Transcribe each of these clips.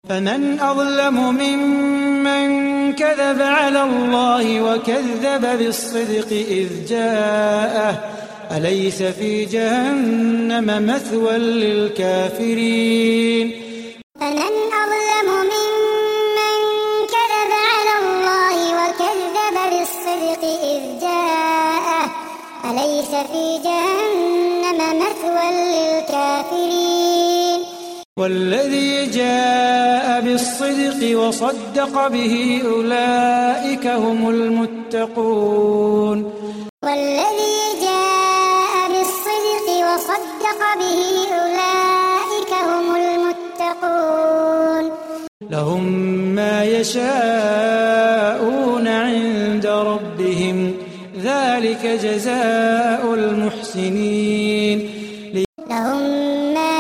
فمن أظلم ممن كذب على الله وكذب بالصدق إذ جاءه أليس في جهنم مثوى للكافرين فمن أظلم ممن كذب على الله وكذب بالصدق إذ جاءه أليس في جهنم مثوى للكافرين والذي جاء بالصدق وصدق به أولئك هم المتقون والذي جاء بالصدق وصدق به أولئك هم المتقون لهم ما يشاءون عند ربهم ذلك جزاء المحسنين لهم ما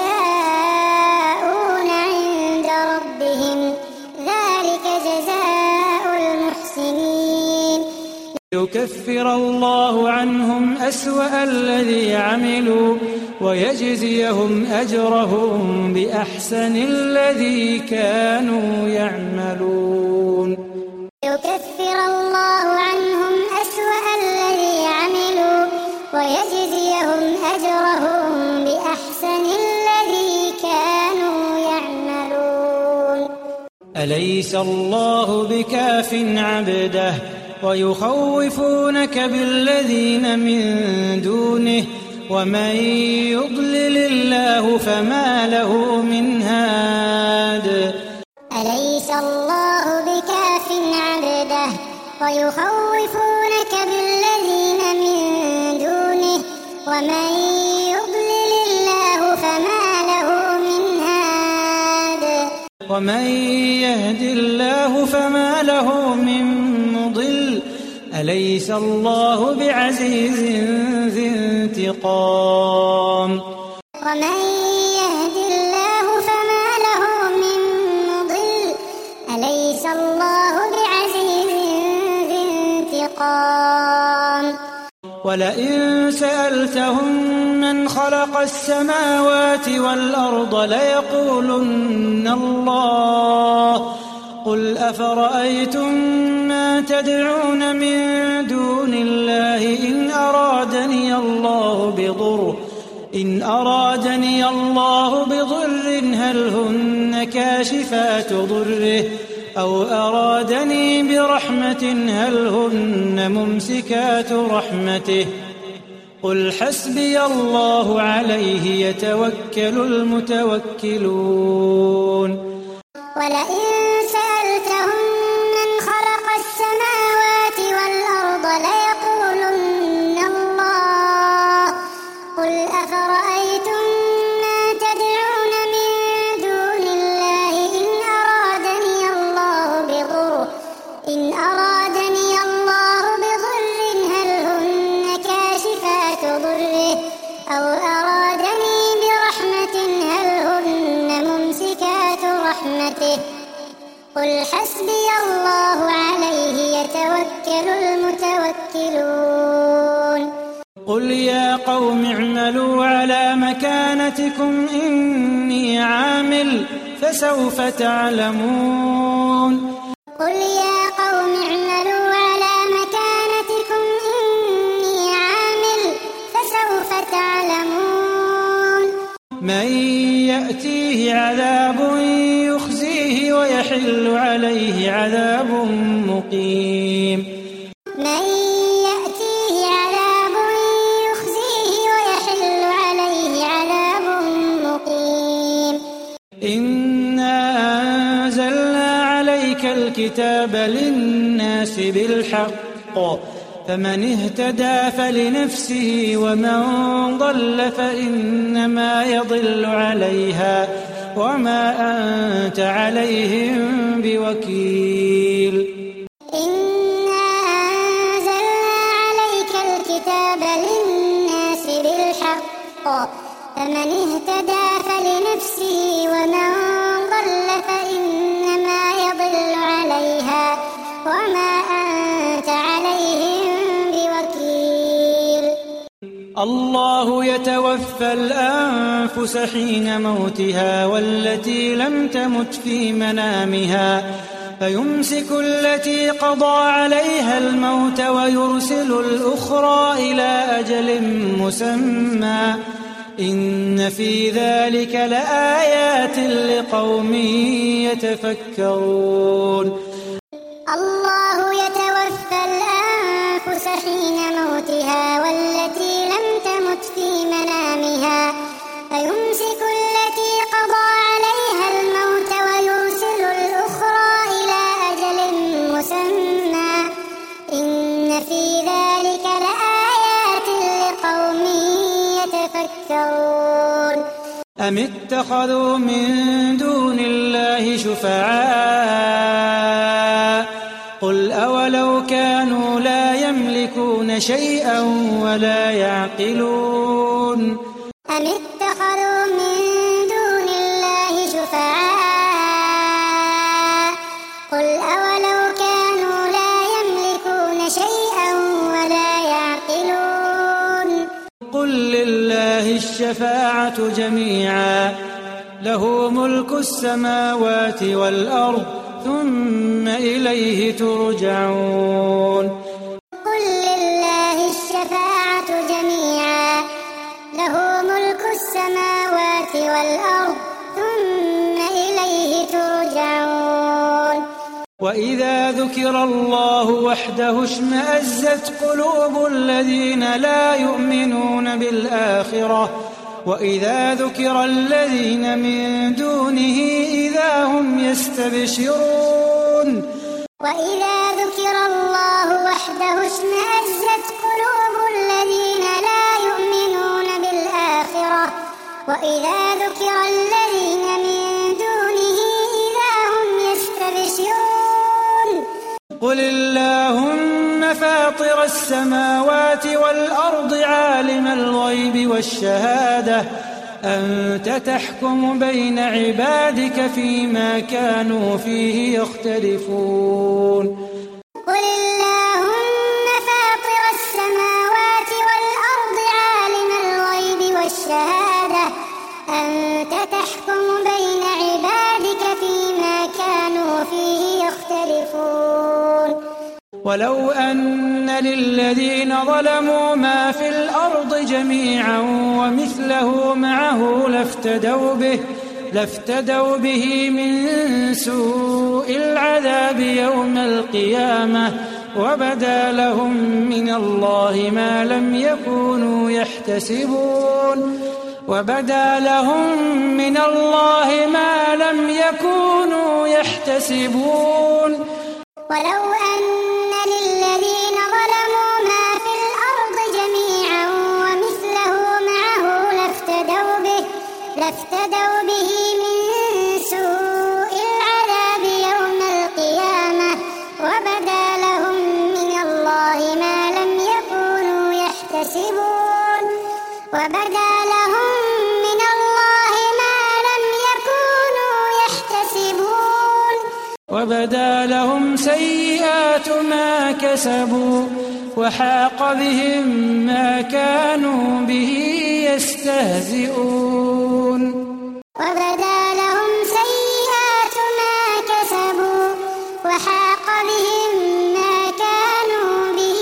يشاءون عند ربهم ذلك جزاء المحسنين ليكفر الله عنهم أسوأ الذي عملوا ويجزيهم أجرهم بأحسن الذي كانوا يعملون ليكفر الله عنهم أسوأ الذي عملوا ويجزيهم أجرهم بأحسن الذي كانوا يعملون أليس الله بكاف عبده ويخوفونك بالذين من دونه ومن يضلل الله فما له من هاد أليس الله بكاف عبده ويخوفونك بالذين من دونه ومن يضلل الله فما له من هاد ومن يهد الله فما له من مضل أليس الله بعزيز ذي انتقام ومن يهد الله فما له من مضل أليس الله بعزيز ذي انتقام ولئن سألتهم من خلق السماوات والأرض ليقولن الله قل أفرأيتم ما تدعون من دون الله إن أرادني الله بضر هل هن كاشفات ضره أو أرادني برحمة هل هن ممسكات رحمته قل حسبي الله عليه يتوكل المتوكلون ولئن سألتهم من خلق السماوات والأرض ليقولن الله قل أفرأيتم ما تدعون من دون الله إن أرادني الله بضر هل هن كاشفات ضره أو أرادني برحمة هل هن ممسكات رحمته قل حسبي الله عليه يتوكل المتوكلون قل يا قوم اعملوا على مكانتكم إني عامل فسوف تعلمون قل يا قوم اعملوا على مكانتكم إني عامل فسوف تعلمون من يأتيه عذاب يخزيه ويحل عليه عذاب مقيم من يأتيه عذاب يخزيه ويحل عليه عذاب مقيم إنا أنزلنا عليك الكتاب للناس بالحق فمن اهتدى فلنفسه ومن ضل فإنما يضل عليها وما أنت عليهم بوكيل إنا أنزلنا عليك الكتاب للناس بالحق فمن اهتدى فلنفسه ومن ضل فإنما يضل عليها وما أنت عليهم بوكيل الله يتوفى الأنفس حين موتها والتي لم تمت في منامها فيمسك التي قضى عليها الموت ويرسل الأخرى إلى أجل مسمى إن في ذلك لآيات لقوم يتفكرون الله يتوفى الأنفس حين موتها والتي لم تمت في منامها فيمسك التي قضى عليها الموت ويرسل الأخرى إلى أجل مسمى إن في ذلك لآيات لقوم يتفكرون أم اتخذوا من دون الله شفعاء قل أولو كانوا لا يملكون شيئا ولا يعقلون أم اتخذوا من دون الله شفعاء قل أولو كانوا لا يملكون شيئا ولا يعقلون قل لله الشفاعة جميعا له ملك السماوات والأرض ثم إليه ترجعون قل لله الشفاعة جميعا له ملك السماوات والأرض ثم إليه ترجعون وإذا ذكر الله وحده اشمأزت قلوب الذين لا يؤمنون بالآخرة وإذا ذكر الذين من دونه إذا هم يستبشرون وإذا ذكر الله وحده اشمأزت قلوب الذين لا يؤمنون بالآخرة وإذا ذكر الذين من دونه إذا هم يستبشرون قل اللهم فاطر السماوات والأرض عالم الغيب والشهادة أنت تحكم بين عبادك فيما كانوا فيه يختلفون قل اللهم فاطر السماوات والأرض عالم الغيب والشهادة أنت تحكم بين عبادك فيما كانوا فيه يختلفون ولو أن للذين ظلموا ما في الأرض جميعا ومثله معه لافتدوا به من سوء العذاب يوم القيامة وبدا لهم من الله ما لم يكونوا يحتسبون ولو أن للذين ظلموا ما في الأرض جميعا ومثله معه لافتدوا به من سوء العذاب يوم القيامة وبدا لهم من الله ما لم يكونوا يحتسبون وبدا لهم سيئات ما كسبوا وحاق بهم ما كانوا به يستهزئون وبدا لهم سيئات ما كسبوا وحاق بهم ما كانوا به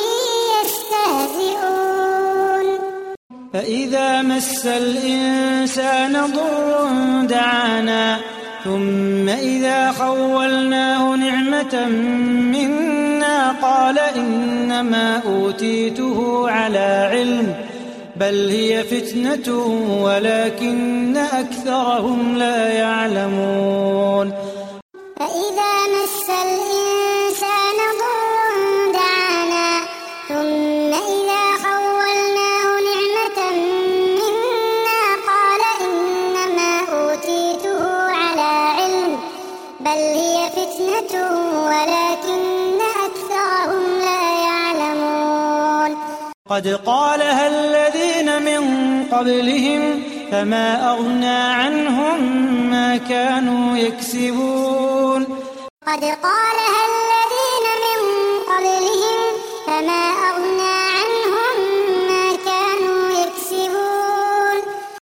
يستهزئون فإذا مس الإنسان ضر دعانا ثم إذا خولناه نعمة منا قال إنما أوتيته على علم بل هي فتنة ولكن أكثرهم لا يعلمون فإذا مس الإنسان ضر دعانا ثم إذا خولناه نعمة منا قال إنما أوتيته على علم بل هي فتنة ولكن أكثرهم لا يعلمون قد قالها الذين من قبلهم فما أغنى عنهم ما كانوا يكسبون قد قالها الذين من قبلهم فما أغنى عنهم ما كانوا يكسبون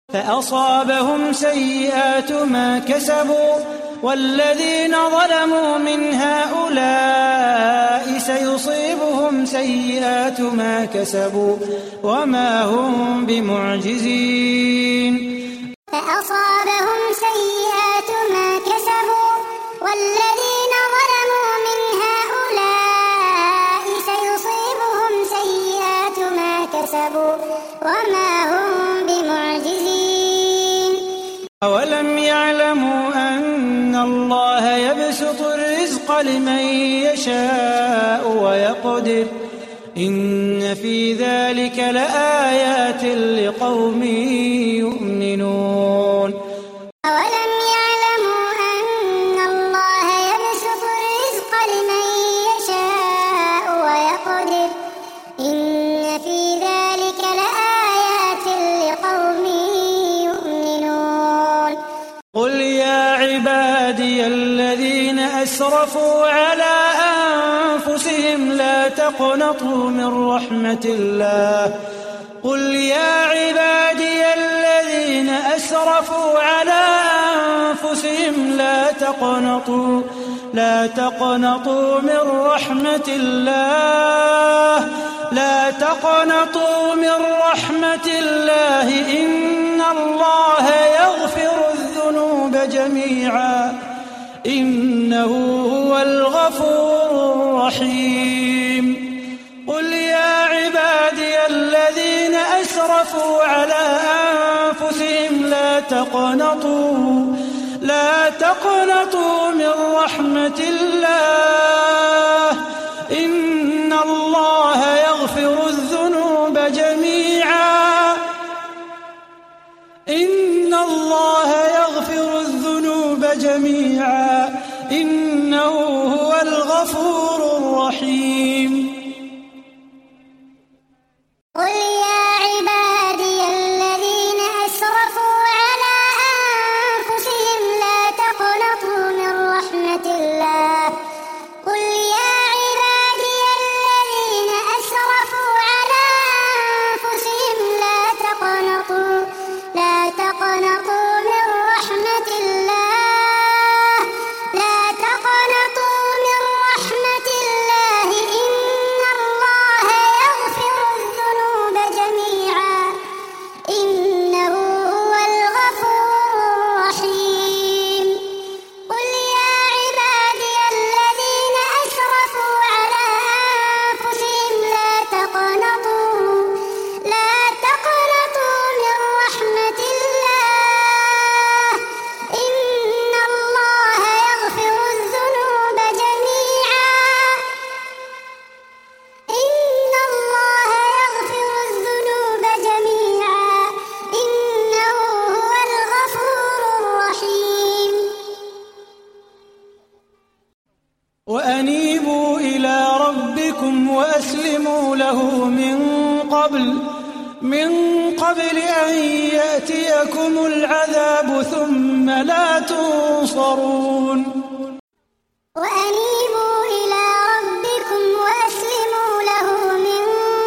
فأصابهم سيئات ما كسبوا والذين ظلموا من هؤلاء سيصيبهم سيئات ما كسبوا وما هم بمعجزين. فأصابهم سيئات ما كسبوا والذين ظلموا من هؤلاء سيصيبهم سيئات ما كسبوا وما هم بمعجزين. أولم يعلموا أن الله يبسط الرزق لمن يشاء ويقدر إن في ذلك لآيات لقوم يؤمنون. أولم يعلموا أن الله يبسط الرزق لمن يشاء ويقدر إن في ذلك لآيات لقوم يؤمنون. قل يا عبادي الذين أسرفوا على أنفسهم لا تقنطوا من رحمة الله. قل يا عبادي الذين أسرفوا على أنفسهم لا تقنطوا من رحمة الله. لا تقنطوا من رحمة الله إن الله يغفر الذنوب جميعا إنه هو الغفور الرحيم. قل يا عبادي الذين أسرفوا على أنفسهم لا تقنطوا من رحمة الله إن الله يغفر الذنوب جميعا إنه هو الغفور الرحيم. قل يا عبادي الذين أسرفوا على أنفسهم لا تقنطوا من رحمة الله. قل يا عبادي الذين أسرفوا على أنفسهم لا تقنطوا من رحمة الله. لا تقنطوا من رحمة الله إن الله يغفر الذنوب جميعا إنه هو الغفور الرحيم. قل يا عبادي الذين أسرفوا على أنفسهم لا تقنطوا من رحمة الله إن الله يغفر الذنوب جميعا إنه هو الغفور الرحيم. وأنيبوا إلى ربكم وأسلموا له من قبل أن يأتيكم العذاب ثم لا تنصرون. وأنيبوا إلى ربكم وأسلموا له من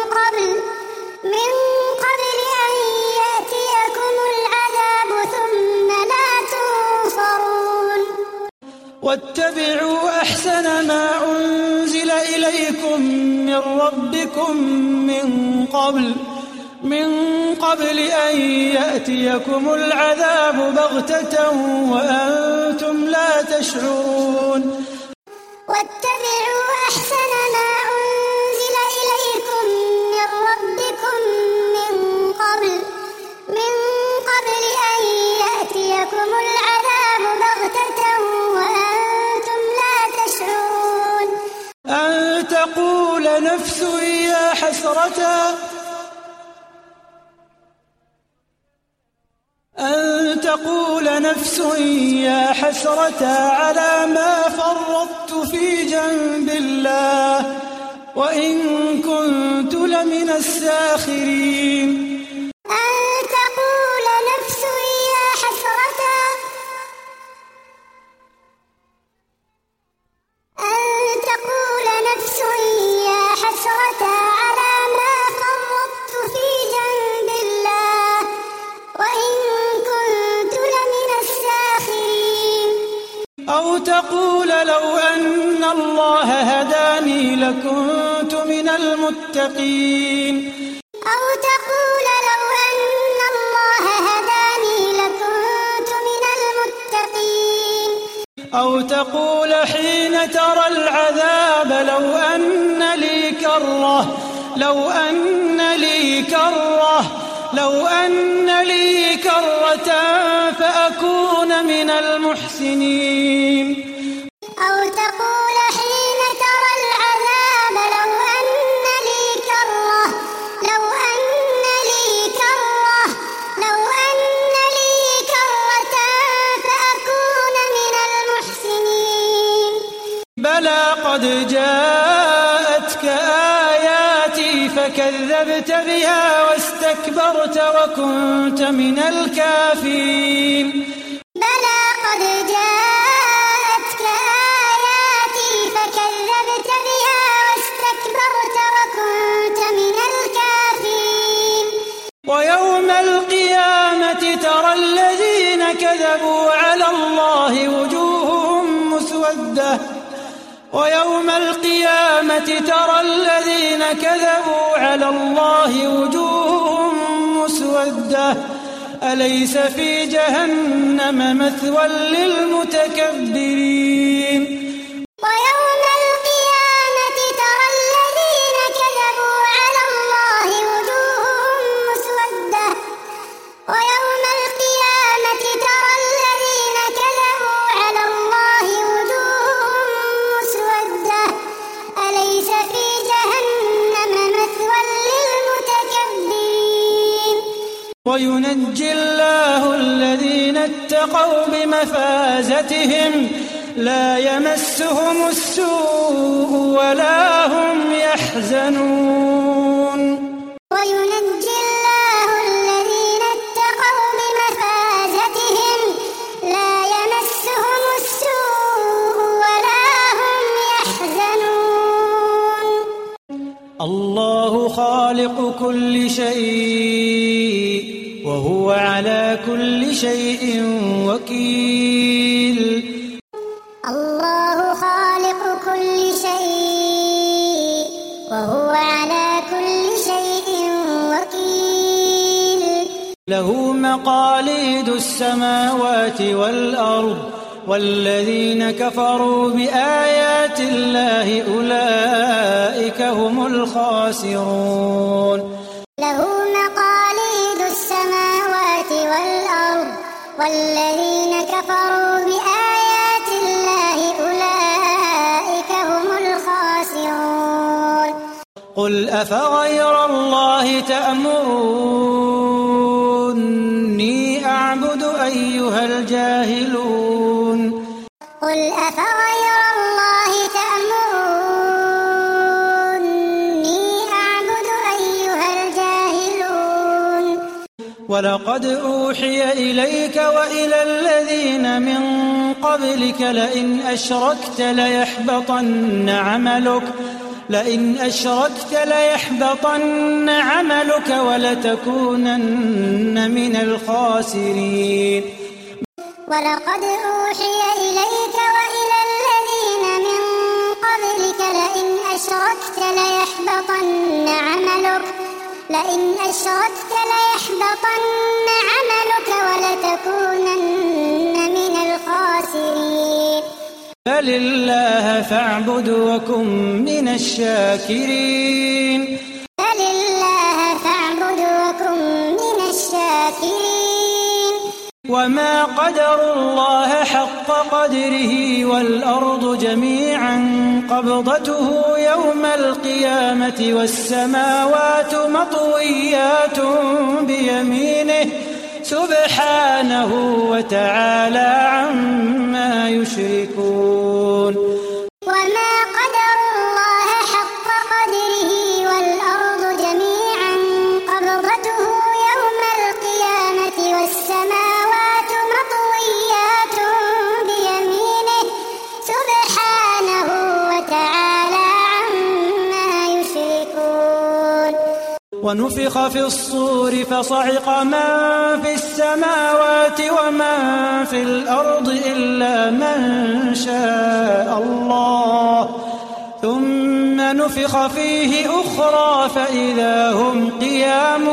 قبل أن يأتيكم العذاب ثم لا تنصرون. واتبعوا أحسن ما أنزل إليكم من ربكم من قبل أن يأتيكم العذاب بغتة وأنتم لا تشعرون. واتبعوا أحسن ما أنزل إليكم من ربكم من قبل أن يأتيكم العذاب بغتة وأنتم لا تشعرون. أن تقول نفس يا حسرة على ما فرطت في جنب الله وإن كنت لمن الساخرين. أن تقول نفس يا حسرة على ما فرطت في جنب الله وإن تقول لو أن الله هداني لكنت من المتقين أو تقول لو أن الله هداني لكنت من المتقين أو تقول حين ترى العذاب لو أن لي كرة فأكون من المحسنين أو تقول حين ترى العذاب لو أن لي كرة فأكون من المحسنين بلى قد جاءتك آياتي فكذبت بها واستكبرت وكنت من الكافرين بلى قد جاءتك آياتي فكذبت بها واستكبرت وكنت من الكافرين ويوم القيامة ترى الذين كذبوا على الله وجوههم مسودة أليس في جهنم مثوى للمتكبرين ويوم القيامة ترى الذين كذبوا على الله وجوههم مسودة أليس في جهنم مثوى للمتكبرين وينجي الله الذين اتقوا بمفازتهم لا يمسهم السوء ولا هم يحزنون وينجي الله الذين اتقوا بمفازتهم لا يمسهم السوء ولا هم يحزنون الله خالق كل شيء وهو على كل شيء وكيل الله خالق كل شيء وهو على كل شيء وكيل له مقاليد السماوات والأرض والذين كفروا بآيات الله أولئك هم الخاسرون له مقاليد السماوات والأرض والذين كفروا بآيات الله أولئك هم الخاسرون قل أفغير الله تأمروني أعبد أيها الجاهلون قل أفغير الله تأمروني أعبد أيها الجاهلون ولقد أوحي إليك وإلى الذين من قبلك لئن أشركت ليحبطن عملك ولتكونن من الخاسرين ولقد أوحي إليك وإلى الذين من قبلك لئن أشركت ليحبطن عملك ولتكونن من الخاسرين بل الله فاعبد وكن من الشاكرين وما قدروا الله حق قدره والأرض جميعا قبضته يوم القيامة والسماوات مطويات بيمينه سبحانه وتعالى عما يشركون وما قدر الله حق قدره والأرض جميعا قبضته يوم القيامة والسماوات مطويات بيمينه سبحانه وتعالى عما يشركون ونفخ في الصور فصعق من في السماوات ومن في الأرض إلا من شاء الله ثم نفخ فيه أخرى فإذا هم قيام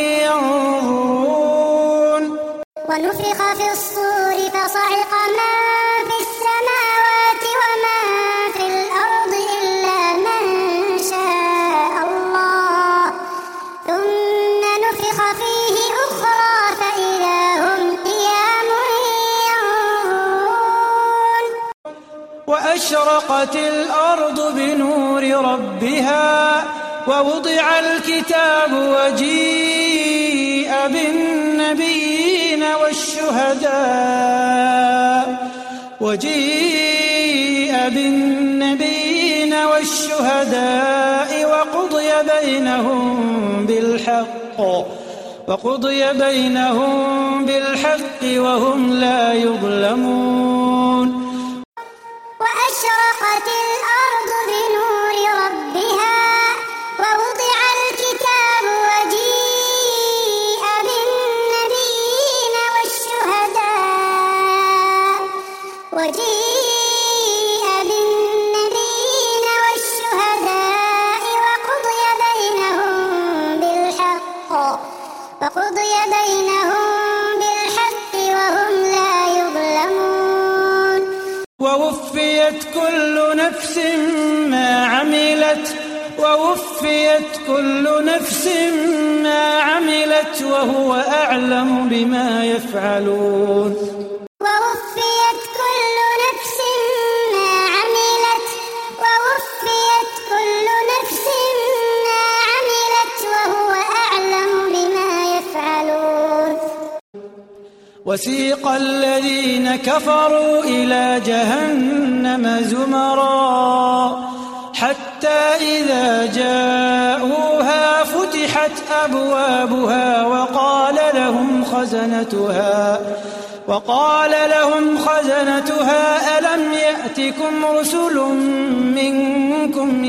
ينظرون ونفخ في الصور فصعق من في السماوات ومن في الأرض إلا من شاء الله ثم نفخ فيه أخرى فإذا هم قيام ينظرون وأشرقت الأرض بنور ربها ووضع الكتاب وجيء بالنبيين والشهداء وقضي بينهم بالحق وهم لا يظلمون وأشرقت الأرض بنور ربها ووضع الكتاب وجيء بالنبيين والشهداء وقضي بينهم بالحق وهم لا يظلمون ووفيت كل نفس ما عملت وهو أعلم بما يفعلون ووفيت كل نفس ما عملت وهو أعلم بما يفعلون وسيق الذين كفروا إلى جهنم زمرا حتى إذا جاءوها فتحت أبوابها وقال لهم خزنتها ألم يأتكم رسل منكم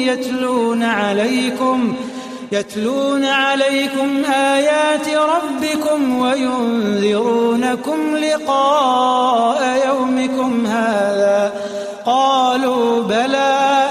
يتلون عليكم آيات ربكم وينذرونكم لقاء يومكم هذا قالوا بلى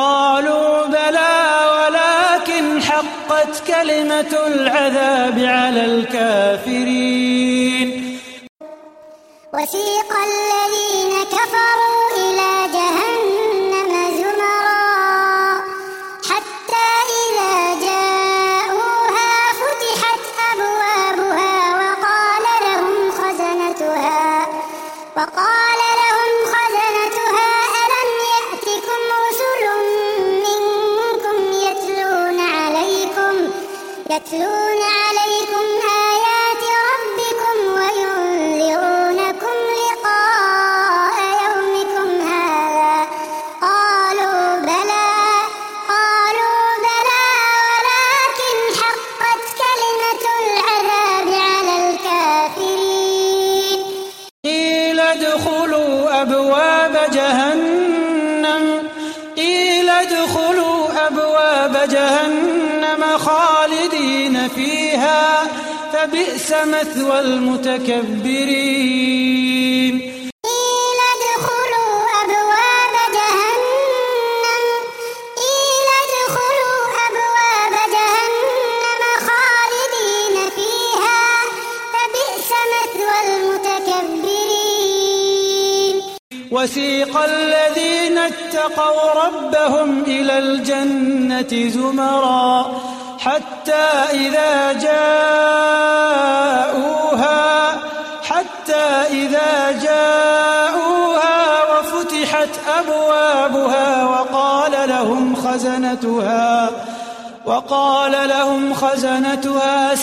ولكن حقت كلمة العذاب على الكافرين وسيق الذين كفروا إلى جهنم زمرا حتى إذا جاءوها فتحت أبوابها وقال لهم خزنتها ألم يأتكم رسل منكم يتلون عليكم آيات ربكم وينذرونكم لقاء يومكم هذا قالوا بلى ولكن حقت كلمة العذاب على الكافرين قيل ادخلوا أبواب جهنم خالدين فيها فبئس مثوى المتكبرين قيل ادخلوا أبواب جهنم خالدين فيها فبئس مثوى المتكبرين وسيق الذين اتقوا ربهم إلى الجنة زمرا حتى إذا جاءوها وفتحت أبوابها وقال لهم خزنتها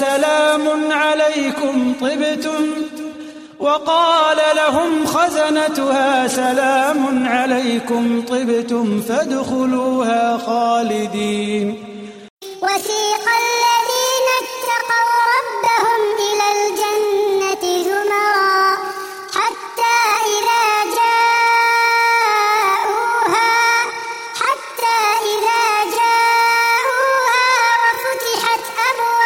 سلام عليكم طبتم فادخلوها خالدين وسيق الذين اتقوا ربهم إلى الجنة زمرا حتى إذا جاءوها وفتحت أبوابها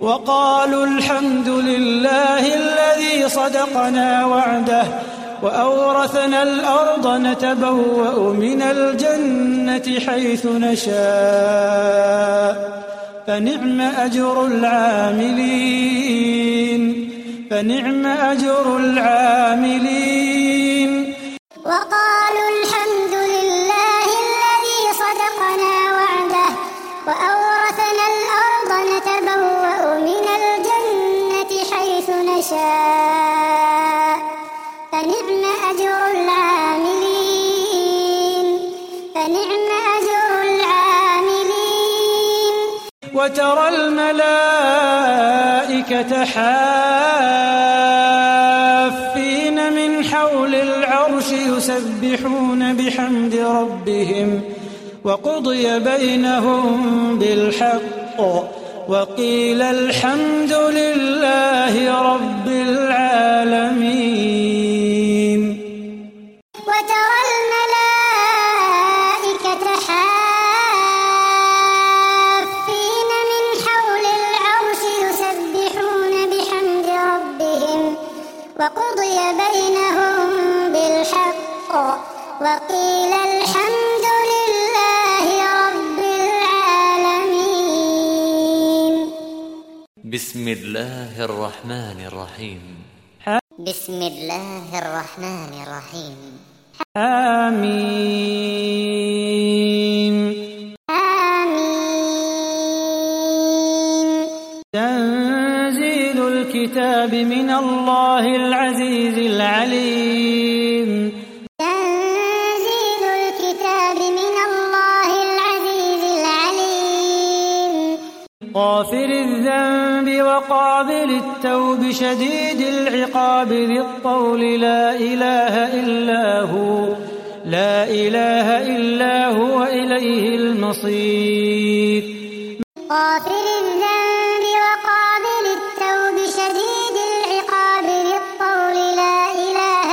وقالوا الحمد لله الذي صدقنا وعده وأورثنا الأرض نتبوأ من الجنة حيث نشاء فنعم أجر العاملين وقالوا الحمد لله الذي صدقنا وعده وأورثنا الأرض نتبوأ من الجنة حيث نشاء فنعم أجر العاملين وترى الملائكة حافين من حول العرش يسبحون بحمد ربهم وقضي بينهم بالحق وقيل الحمد لله رب العالمين وترى الملائكة حافين من حول العرش يسبحون بحمد ربهم وقضي بينهم بالحق وقيل الحمد لله رب العالمين. بسم الله الرحمن الرحيم. آمين. تنزيل الكتاب من الله العزيز العليم. غافر الذنب وقابل التوب شديد العقاب ذي الطول لا إله إلا هو إليه المصير. غافر الذنب وقابل التوب شديد العقاب ذي الطول لا إله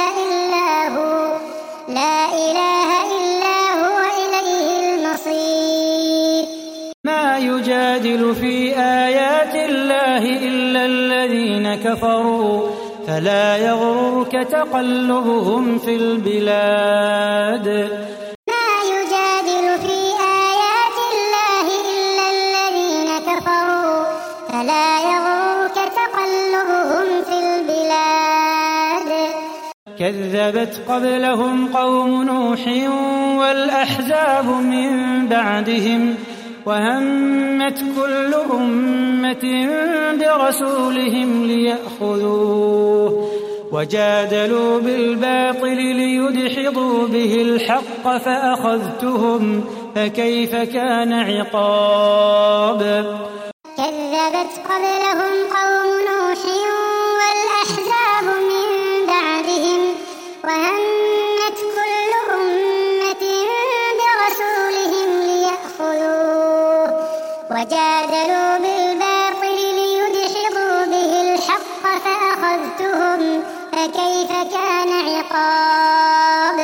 إلا هو إليه المصير. ما يجادل في آيات الله إلا الذين كفروا فلا يغررك تقلبهم في البلاد. ما يجادل في آيات الله إلا الذين كفروا فلا يغررك تقلبهم في البلاد. كذبت قبلهم قوم نوح والأحزاب من بعدهم وهمت كل أمة برسولهم ليأخذوه وجادلوا بالباطل ليدحضوا به الحق فأخذتهم فكيف كان عقاب. كذبت قبلهم قوم نوح والأحزاب من بعدهم وهمت كل أمة برسولهم ليأخذوه وجادلوا بالباطل ليدحضوا به الحق فأخذتهم فكيف كان عقاب.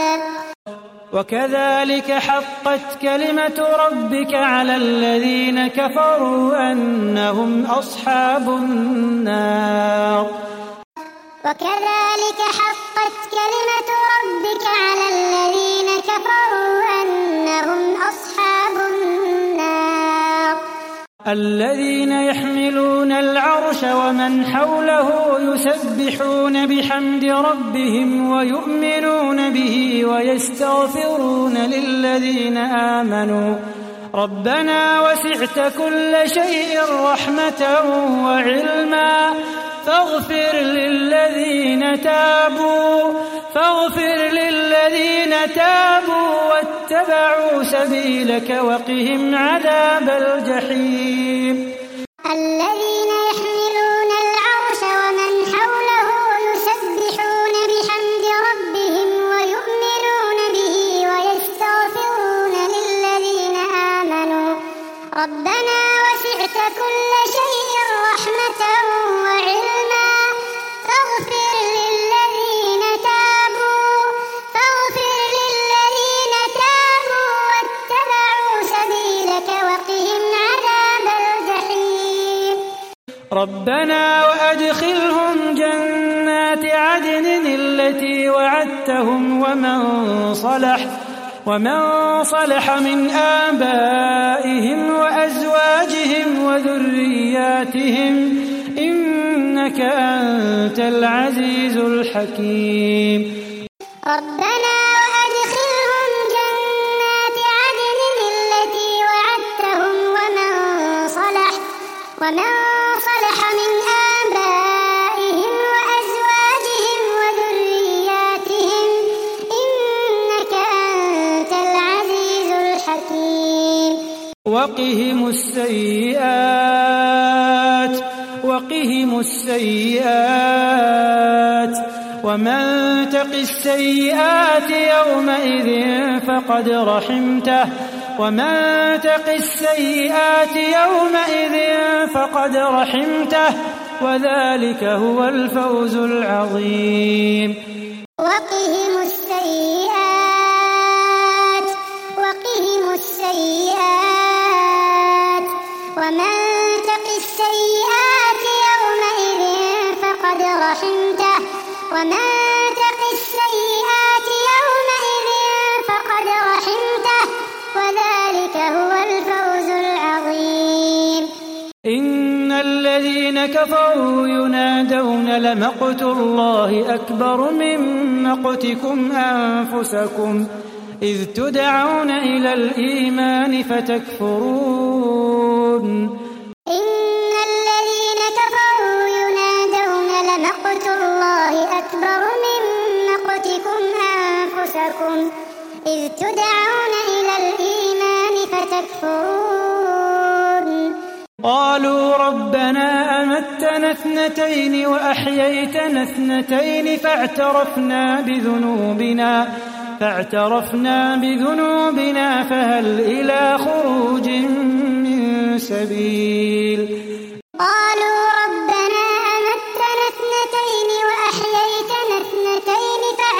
وكذلك حقت كلمة ربك على الذين كفروا أنهم أصحاب النار. وكذلك حقت كلمة ربك على الذين كفروا أنهم أصحاب النار. الذين يحملون العرش ومن حوله يسبحون بحمد ربهم ويؤمنون به ويستغفرون للذين آمنوا ربنا وسعت كل شيء رحمة وعلما فاغفر للذين تابوا واتبعوا سبيلك وقهم عذاب الجحيم. الذين يحملون العرش ومن حوله يسبحون بحمد ربهم ويؤمنون به ويستغفرون للذين آمنوا ربنا وسعت كل شيء رحمة وعلما فاغفر للذين تابوا واتبعوا سبيلك وقهم عذاب الجحيم. ربنا وأدخلهم جنات عدن التي وعدتهم ومن صلح من آبائهم وأزواجهم وذرياتهم إنك أنت العزيز الحكيم ربنا وأدخلهم جنات عدن التي وعدتهم ومن صلح من آبائهم وأزواجهم وذرياتهم إنك أنت العزيز الحكيم وقهم السيئات ومن تق السيئات يومئذ فقد رحمته وذلك هو الفوز العظيم وقهم السيئات ومن تق السيئات يومئذ فقد رحمته وذلك هو الفوز العظيم إن الذين كفروا ينادون لمقت الله أكبر من مقتكم أنفسكم إذ تدعون إلى الإيمان فتكفرون إن الذين كفروا ينادون لمقت الله أكبر من مقتكم أنفسكم إذ تدعون إلى الإيمان فتكفرون قالوا ربنا أمتنا اثنتين وأحييتنا اثنتين فاعترفنا بذنوبنا فهل إلى خروج من سبيل قالوا ربنا أمتنا اثنتين وأحييتنا اثنتين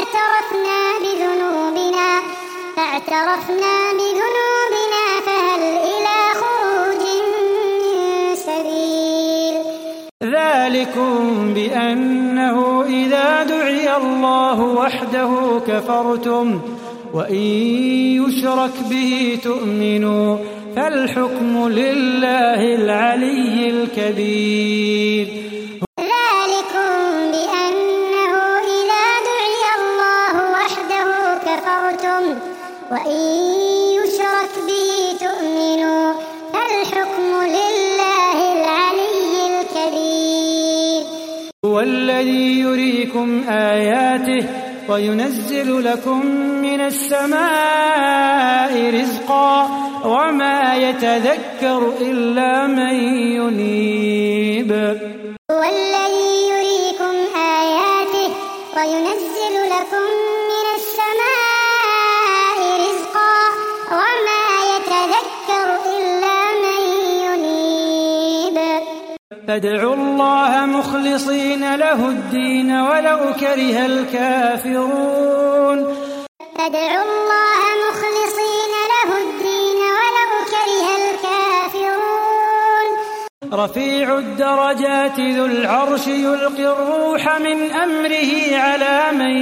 فاعترفنا بذنوبنا فهل إلى خروج من سبيل ذلكم بأنه إذا دعي الله وحده كفرتم وإن يشرك به تؤمنوا فالحكم لله العلي الكبير ذلكم بأنه إذا دعي الله وحده كفرتم وإن يشرك به تؤمنوا فالحكم لله العلي الكبير هو الذي يريكم آياته وينزل لكم من السماء رزقا وما يتذكر إلا من ينيب هو الذي يريكم آياته وينزل لكم من السماء رزقا وما يتذكر إلا من ينيب فادعوا الله مخلصين له الدين ولو كره الكافرون فادعوا الله مخلصين له الدين ولو كره الكافرون رفيع الدرجات ذو العرش يلقي الروح من أمره على من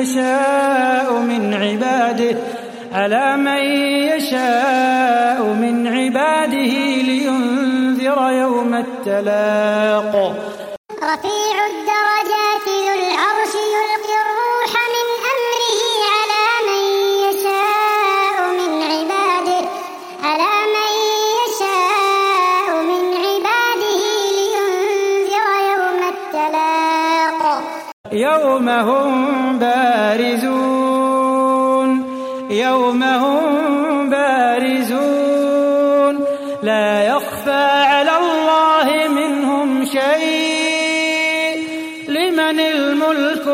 يشاء من عباده لينذر يوم التلاق رفيع الدرجات ذو العرش يلقي الروح من أمره على من يشاء من عباده لينذر يوم التلاق يوم هم بارزون لا يخفى على الله منهم شيء لمن الملك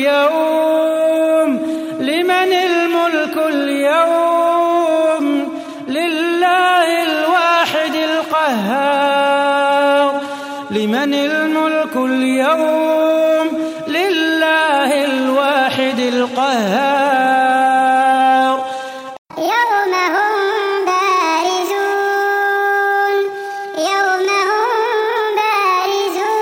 اليوم لله الواحد القهار لمن الملك اليوم لله الواحد القهار يوم هم بارزون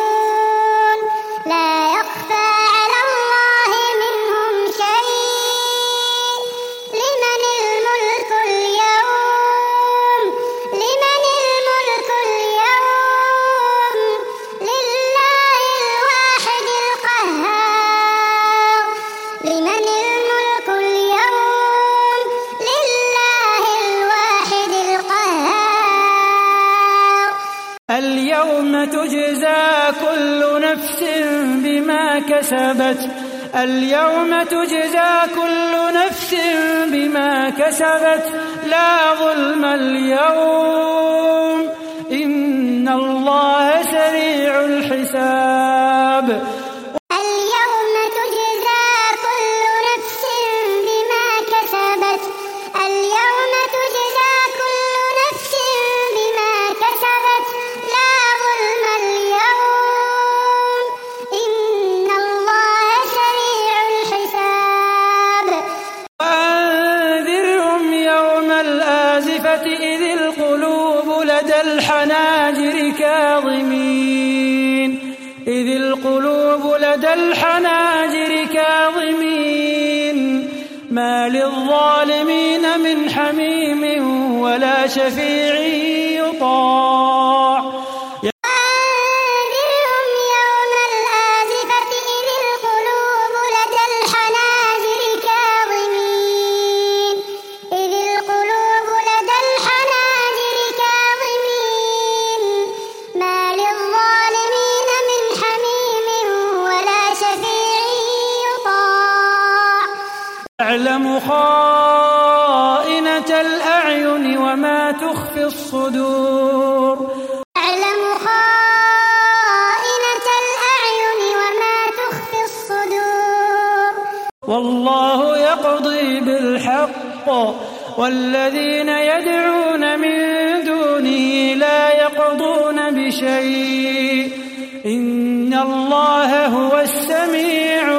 لمن الملك اليوم لله الواحد القهار اليوم تجزى كل نفس بما كسبت اليوم تجزى كل نفس بما كسبت لا ظلم اليوم إن الله سريع الحساب اليوم تجزى كل نفس بما كسبت اليوم تجزى كل نفس بما كسبت لا ظلم اليوم إن الله سريع الحساب وأنذرهم يوم الآزفة إذ القلوب لدى الحناجر كاظمين ما للظالمين من حميم ولا شفيع يطاع وأنذرهم يوم الآزفة إذ القلوب لدى الحناجر كاظمين ما للظالمين من حميم ولا شفيع يطاع يعلم خائنة الأعين وما تخفي الصدور يعلم خائنة الأعين وما تخفي الصدور والله يقضي بالحق والذين يدعون من دونه لا يقضون بشيء إن الله هو السميع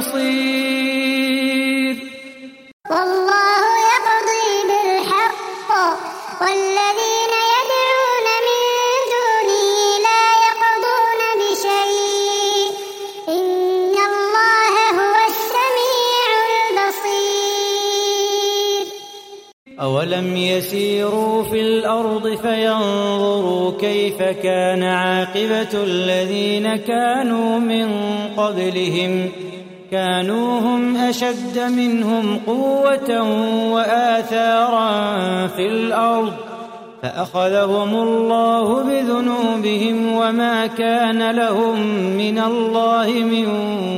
البصير والله يقضي بالحق والذين يدعون من دونه لا يقضون بشيء إن الله هو السميع البصير أولم يسيروا في الأرض فينظروا كيف كان عاقبة الذين كانوا من قبلهم كانوا هم أشد منهم قوة وآثارا في الأرض فأخذهم الله بذنوبهم وما كان لهم من الله من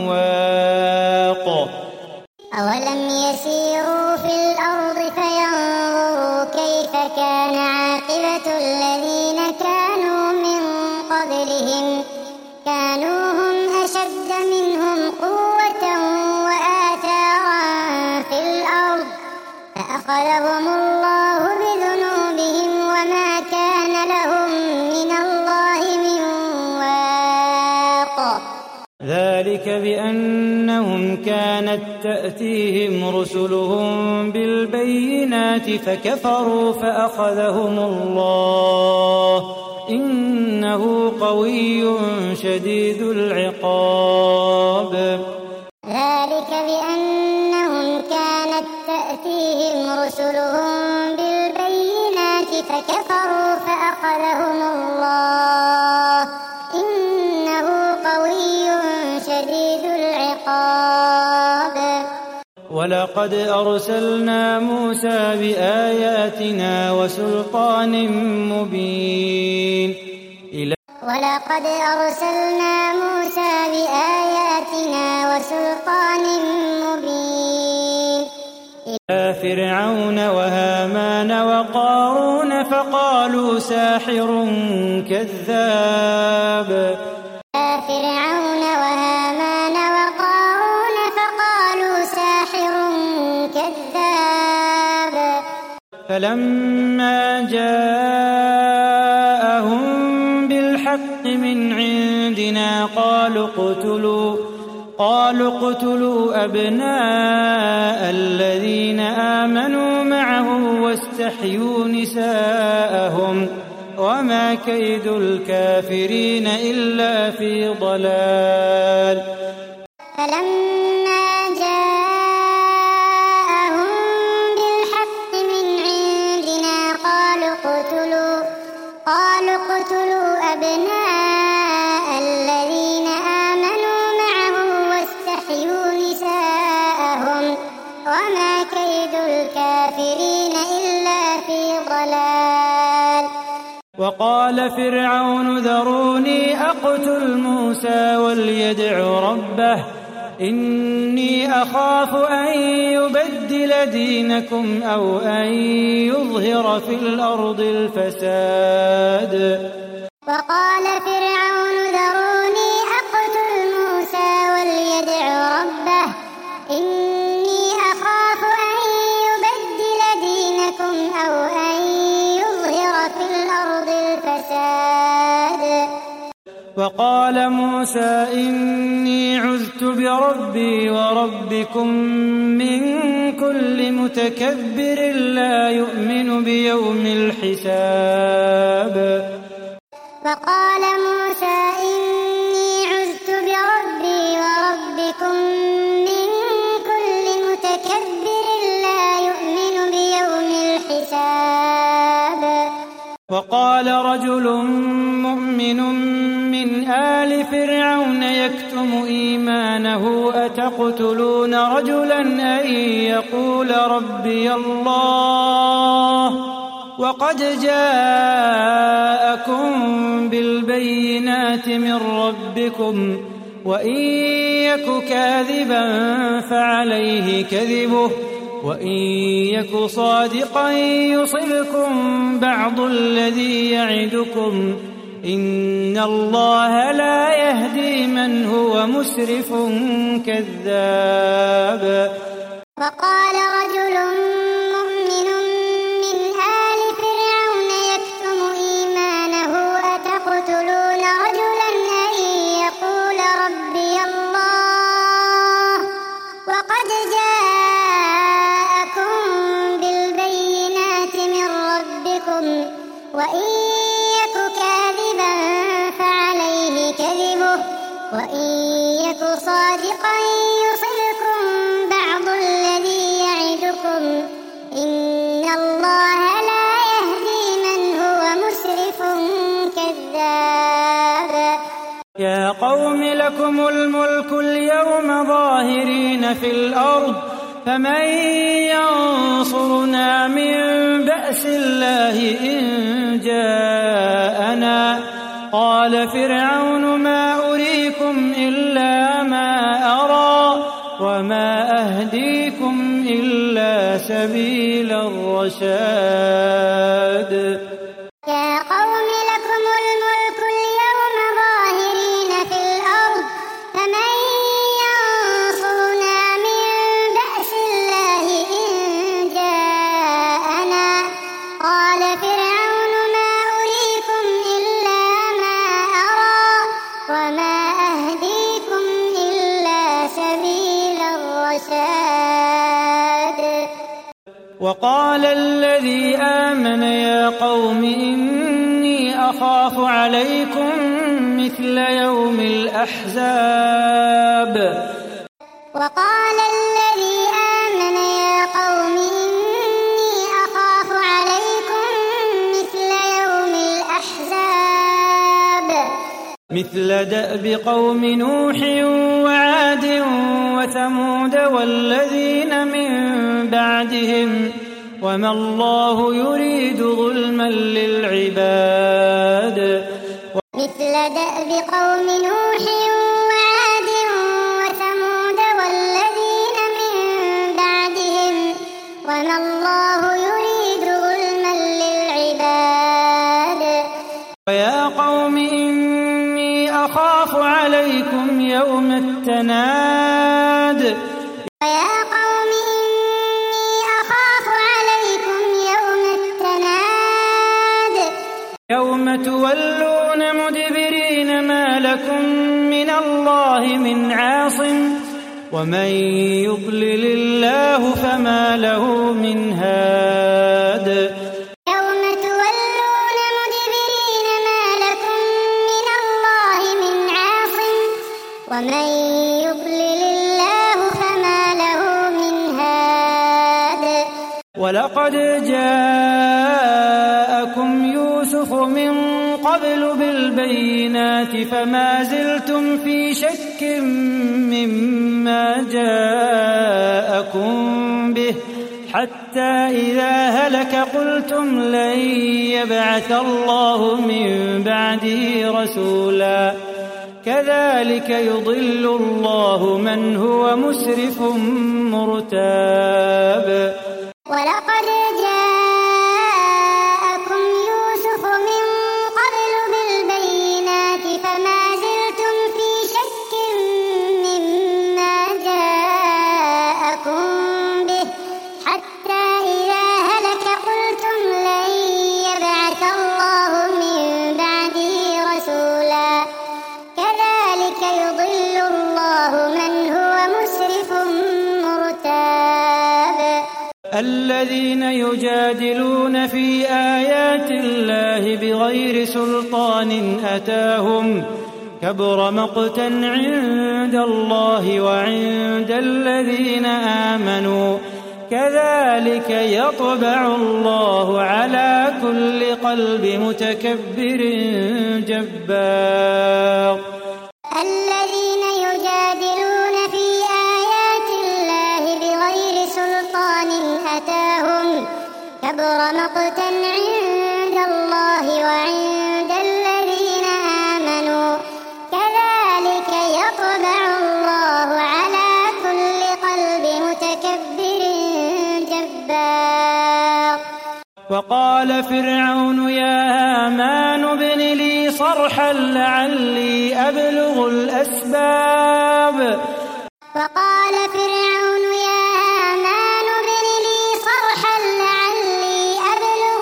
واق أولم يسيروا في الأرض فينظروا كيف كان عاقبة الذين كانوا من قبلهم كانوا هم أشد منهم قوة وآثارا في الأرض فأخذهم الله بذنوبهم وما كان لهم من الله من واق ذلك بأنهم كانت تأتيهم رسلهم بالبينات فكفروا فأخذهم الله إنه قوي شديد العقاب ذلك بأنهم كانت تأتيهم رسلهم بالبينات فكفروا فأخذهم الله إنه قوي شديد العقاب ولقد أرسلنا موسى بآياتنا وسلطان مبين ولقد أرسلنا موسى بآياتنا وسلطان مبين إلى فرعون وهامان وقارون فقالوا ساحر كذاب فرعون وهامان وقارون فقالوا ساحر كذاب فلما جاءهم بالحق من عندنا قالوا اقتلوا أبناء الذين آمنوا معه واستحيوا نساءهم وما كيد الكافرين إلا في ضلال فلما جاءهم بالحق من عندنا قالوا اقتلوا أبناء الذين آمنوا معه واستحيوا نساءهم الكافرين إلا في ضلال. وقال فرعون ذروني أقتل موسى وليدع ربه إني أخاف أن يبدل دينكم أو أن يظهر في الأرض الفساد. وقال فرعون ذروني أقتل موسى وليدع ربه إني أخاف أن يبدل دينكم أو أن يظهر في الأرض الفساد. وقال موسى إني عذت بربي وربكم من كل متكبر لا يؤمن بيوم الحساب. وقال موسى إني عذت بربي وربكم من كل متكبر لا يؤمن بيوم الحساب. وقال رجل مؤمن من آل فرعون يكتم إيمانه أتقتلون رجلا أن يقول ربي الله وقد جاءكم بالبينات من ربكم وإن يك كاذبا فعليه كذبه وإن يك صادقا يصبكم بعض الذي يعدكم إن الله لا يهدي من هو مسرف كذاب. وقال رجل مؤمن من آل فرعون يكتم إيمانه أتقتلون رجلا أن يقول ربي الله وقد جاءكم بالبينات من ربكم وإن يك كاذبا فعليه كذبه وإن يك صادقا يصبكم بعض الذي يعدكم إن الله لا يهدي من هو مسرف كذاب. يا قوم لكم الملك اليوم ظاهرين في الأرض فمن ينصرنا من بأس الله إن جاءنا. قال فرعون ما أريكم إلا ما أرى وما أهديكم إلا سبيل الرشاد. يا قوم لكم الملك اليوم ظاهرين في الأرض فمن ينصرنا من بأس الله إن جاءنا. قال فرعون ما أريكم إلا ما أرى وما أهديكم إلا سبيل الرشاد. وقال الذي آمن يا قوم إني أخاف عليكم مثل يوم الأحزاب. وقال الذي آمن يا قوم إني أخاف عليكم مثل يوم الأحزاب. مثل دأب قوم نوح وعاد وثمود والذين من بعدهم وما الله يريد ظلما للعباد. مثل دأب قوم نوح وعاد وثمود والذين من بعدهم وما الله يريد ظلما للعباد. ويا قوم إني أخاف عليكم يوم التناد. ويا قوم إني أخاف عليكم يوم التناد. يوم تولون مدبرين ما لكم من الله من عاصم ومن يضلل الله فما له من هاد. يوم تولون مدبرين ما لكم من الله من عاصم ومن يضلل الله فما له من هاد. ولقد جاءكم يوسف من قبل بالبينات فما زلتم في شك مما جاءكم به حتى إذا هلك قلتم لن يبعث الله من بعده رسولا كذلك يضل الله من هو مسرف مرتاب. ولقد جاءكم يوسف من قبل بالبينات فما زلتم في شك مما جاءكم به حتى إذا هلك قلتم لن يبعث الله من بعده رسولا كذلك يضل الله من هو مسرف مرتاب. الذين يجادلون في آيات الله بغير سلطان أتاهم كبر مقتا عند الله وعند الذين آمنوا كذلك يطبع الله على كل قلب متكبر جبار. الذين يجادلون في آيات الله بغير سلطان أتاهم كبر مقتا عند الله وعند الذين آمنوا كذلك يطبع الله على كل قلب متكبر جبار. وقال فرعون يا هامان ابن لي صرحا لعلي أبلغ الأسباب. وقال فرعون يا هامان ابن لي صرحا لعلي أبلغ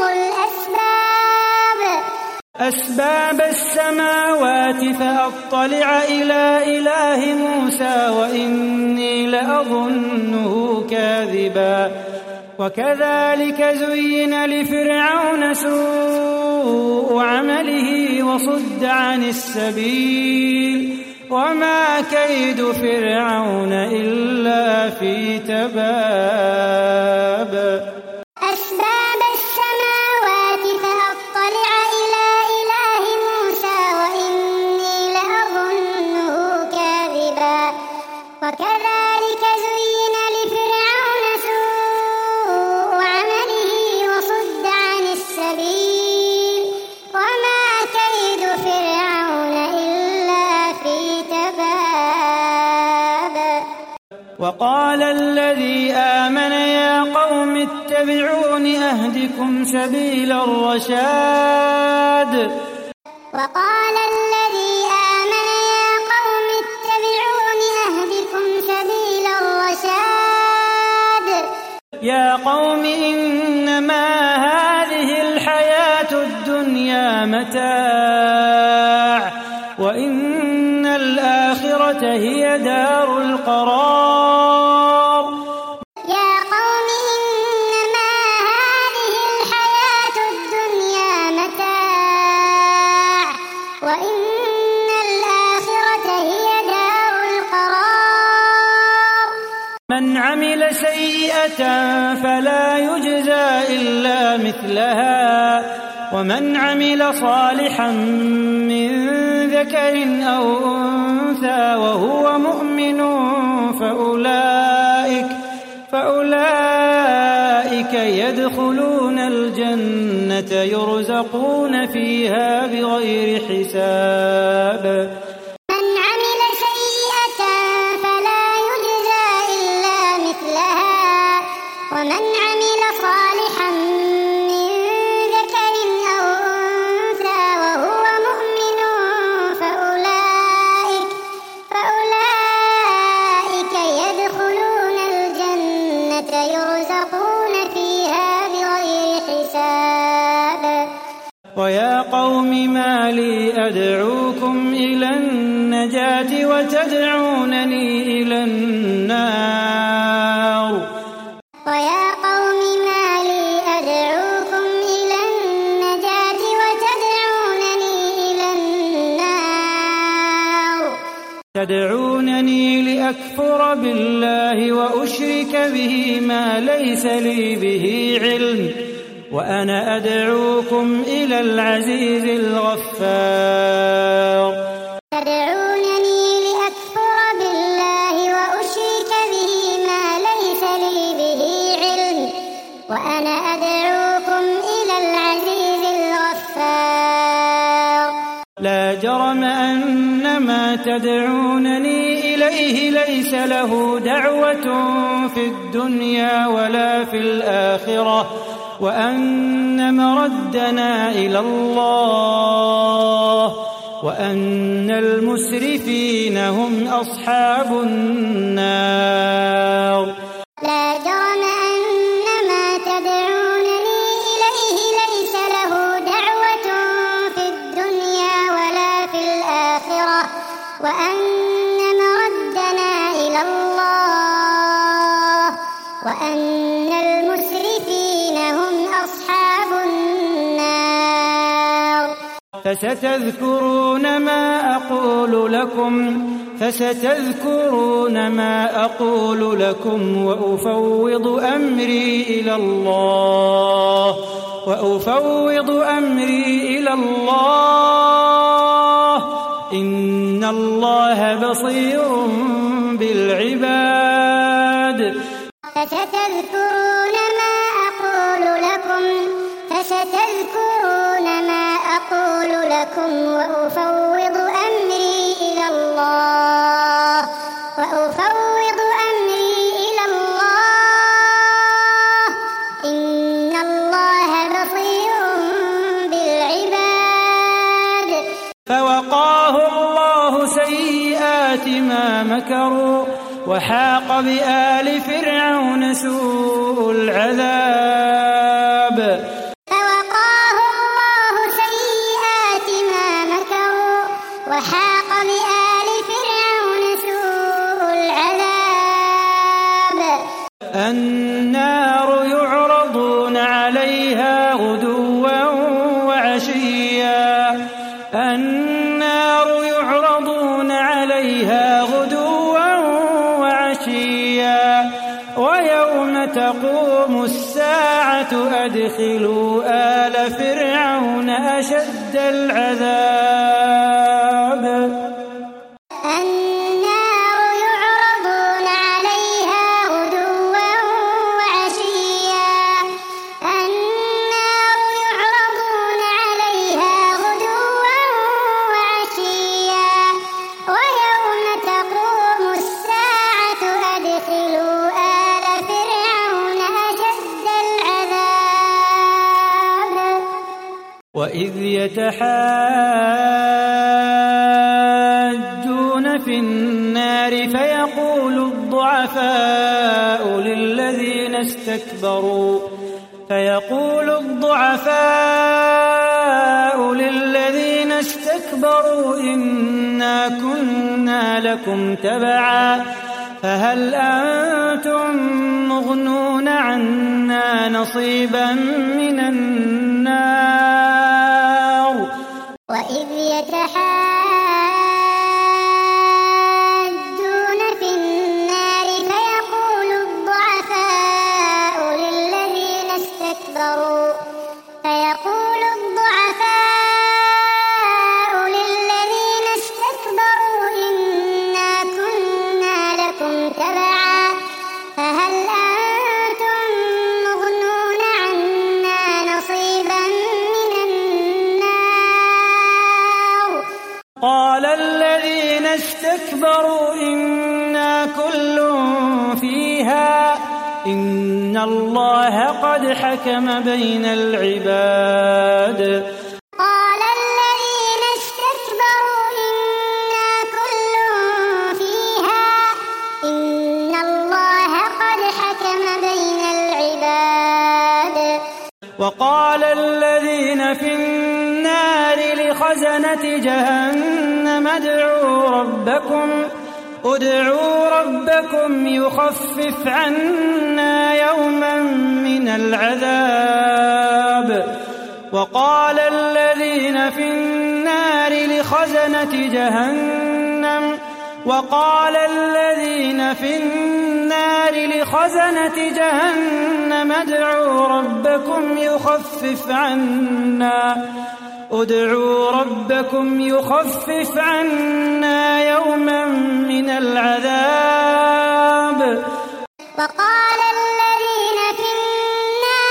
أسباب السماوات فأطلع إلى إله موسى وإني لأظنه كاذبا. وكذلك زين لفرعون سوء عمله وصد عن السبيل وما كيد فرعون إلا في تباب. أسباب السماوات فأطلع إلى إله موسى وإني لأظنه كاذبا. وكذلك زين لفرعون سوء عمله وصد عن السبيل وما كيد فرعون إلا في تباب. وقال الذي آمن يا قوم اتبعون أهدكم سبيل الرشاد. وقال الذي آمن يا قوم اتبعون أهدكم سبيل الرشاد. يا قوم إنما هذه الحياة الدنيا متاع وإن الآخرة هي دار القرار. يا قوم إنما هذه الحياة الدنيا متاع وإن الآخرة هي دار القرار. من عمل سيئة فلا يجزى إلا مثلها ومن عمل صالحا من ذكر أو أنثى وهو مؤمن فأولئك يدخلون الجنة يرزقون فيها بغير حساب. من عمل سيئة فلا يجزى إلا مثلها ومن عمل صالحا من ذكر أو أنثى وهو مؤمن فأولئك يدخلون الجنة يرزقون فيها بغير حساب. ويا قوم ما لي أدعوكم إلى النجاة وتدعونني إلى النار. ويا قوم ما لي أدعوكم إلى النجاة وتدعونني إلى النار. تدعونني لأكفر بالله وأشرك به ما ليس لي به علم وأنا أدعوكم إلى العزيز الغفار. تدعونني لأكفر بالله وأشرك به ما ليس لي به علم وأنا أدعوكم إلى العزيز الغفار. لا جرم أن ما تدعونني إليه ليس له دعوة في الدنيا ولا في الآخرة، وأن مردنا إلى الله، وأن المسرفين هم أصحاب النار. لا جرم أن ما تدعونني إليه ليس له دعوة في الدنيا ولا في الآخرة، وأن مردنا إلى الله، وأن المسرفين هم أصحاب النار. فستذكرون ما أقول لكم وأفوض أمري إلى الله، إن الله بصير بالعباد. فستذكرون ما أقول لكم وأفوض أمري إلى الله، إن الله بصير بالعباد. فوقاه الله سيئات ما مكروا، وحاق بآل فرعون سوء العذاب. فوقاه الله سيئات ما مكروا، وحاق بآل فرعون سوء العذاب. النار يعرضون عليها غدوا وعشيا، ويوم تقوم الساعة أدخلوا آل فرعون أشد العذاب. النار يعرضون عليها غدوا وعشيا، ويوم تقوم الساعة أدخلوا آل فرعون أشد العذاب. وإذ يتحاجون في النار فيقول الضعفاء للذين استكبروا إنا كنا لكم تبعا فهل أنتم مغنون عنا نصيبا من النار. وإذ يتحاجون في النار فيقول الضعفاء للذين استكبروا إنا كنا لكم تبعا فهل أنتم مغنون عنا نصيبا من النار. قال الذين استكبروا إنا كل فيها إن الله قد حكم بين العباد. قال الذين استكبروا إنا كل فيها إن الله قد حكم بين العباد. وقال الذين في النار لخزنة جهنم ادعوا ربكم يخفف عنا يوما من العذاب. وقال الذين في النار لخزنة جهنم ادعوا ربكم يخفف عنا يوما من العذاب. وقال الذين في النار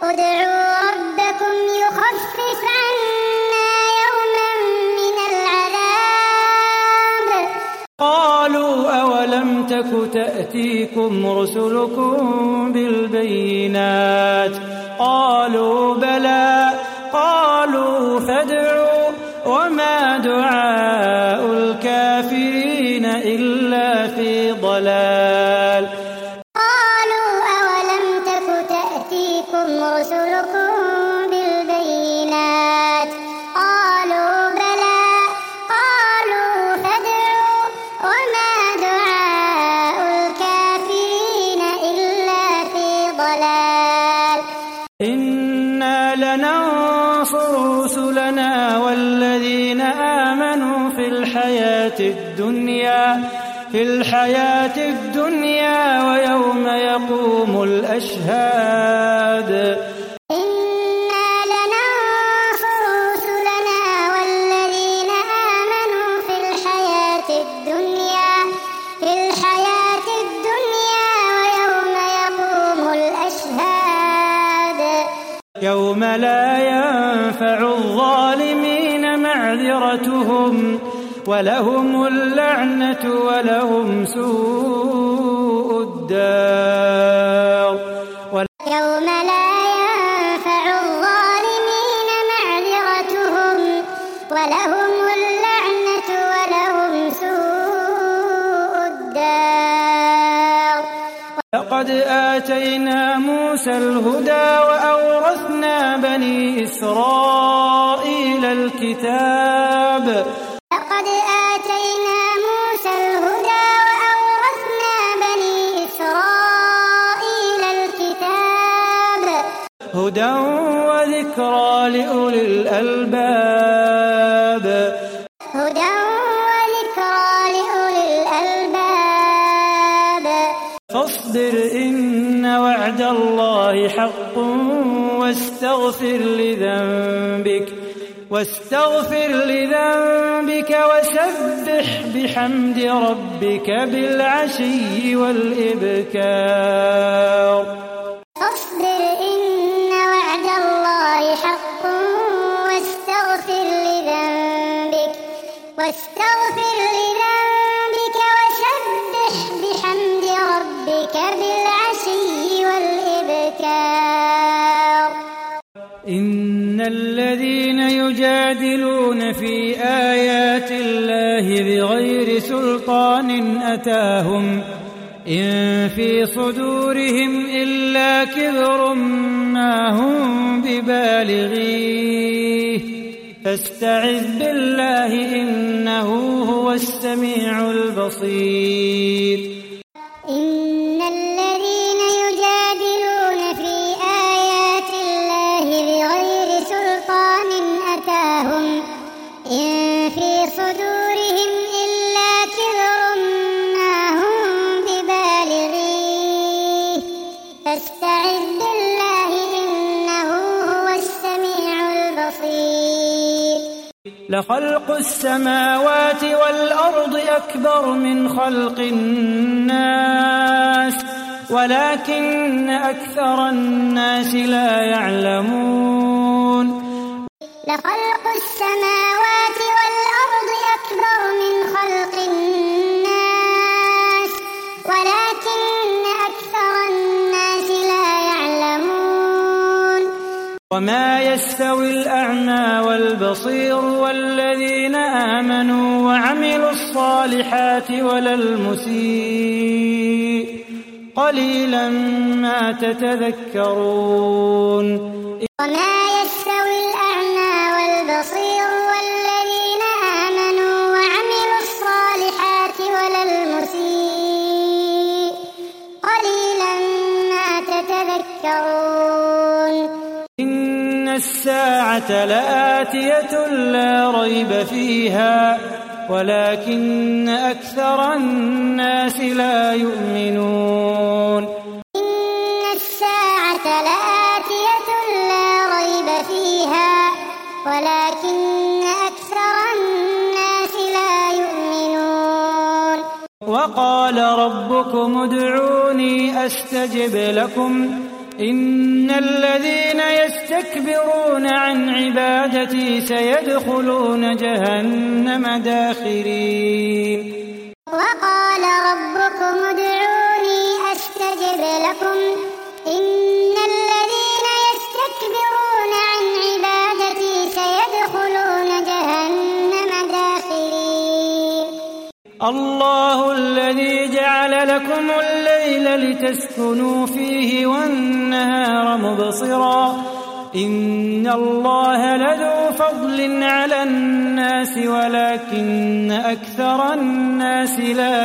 ادعوا ربكم يخفف عنا يوما من العذاب. قالوا أولم تك تأتيكم رسلكم بالبينات قالوا بلى قالوا فادعوا وما دعاء الكافرين إلا في ضلال. قالوا أولم تك تأتيكم رسلكم بالبينات قالوا بلى قالوا فادعوا وما دعاء الكافرين إلا في ضلال. إنا لننصر رسلنا والذين آمنوا في الحياة الدنيا ويوم يقوم الأشهاد. إنا لننصر رسلنا والذين آمنوا في الحياة الدنيا ويوم يقوم الأشهاد. يوم لا ينفع الظالمين معذرتهم ولهم اللعنة ولهم سوء الدار. يوم لا ينفع الظالمين معذرتهم ولهم اللعنة ولهم سوء الدار. لقد آتينا موسى الهدى وأورثنا بني إسرائيل الكتاب. لقد آتينا موسى الهدى وأورثنا بني إسرائيل الكتاب. هدى وذكرى لأولي الألباب. هدى وذكرى لأولي الألباب. فاصبر إن وعد الله حق واستغفر لذنبك وسبح بحمد ربك بالعشي والإبكار. فاصبر إن وعد الله حق واستغفر لذنبك وسبح بحمد ربك بالعشي والإبكار. إن الذين يجادلون في آيات الله بغير سلطان أتاهم إن في صدورهم إلا كبر ما هم ببالغيه فاستعذ بالله إنه هو السميع البصير. إن الذين يجادلون في آيات الله بغير سلطان أتاهم إن في صدورهم إلا كبر ما هم ببالغيه فاستعذ بالله إنه هو السميع البصير. لخلق السماوات والأرض أكبر من خلق الناس ولكن أكثر الناس لا يعلمون. لخلق السماوات والأرض أكبر من خلق الناس ولكن أكثر الناس لا يعلمون. وما يستوي الأعمى والبصير والذين آمنوا وعملوا الصالحات ولا المسيء قليلا ما تتذكرون. وما يستوي الأعمى والبصير والذين آمنوا وعملوا الصالحات ولا المسيء قليلا ما تتذكرون. إن الساعة لآتية لا ريب فيها ولكن أكثر الناس لا يؤمنون. إن الساعة لآتية لا ريب فيها ولكن أكثر الناس لا يؤمنون. وقال ربكم ادعوني أستجب لكم إن الذين يستكبرون عن عبادتي سيدخلون جهنم داخرين وقال ربكم ادعوني أستجب لكم إن الذين يستكبرون عن عبادتي سيدخلون جهنم داخرين الله الذي جعل لكم الليل لتسكنوا فيه والنهار مبصرا إن الله لذو فضل على الناس ولكن أكثر الناس لا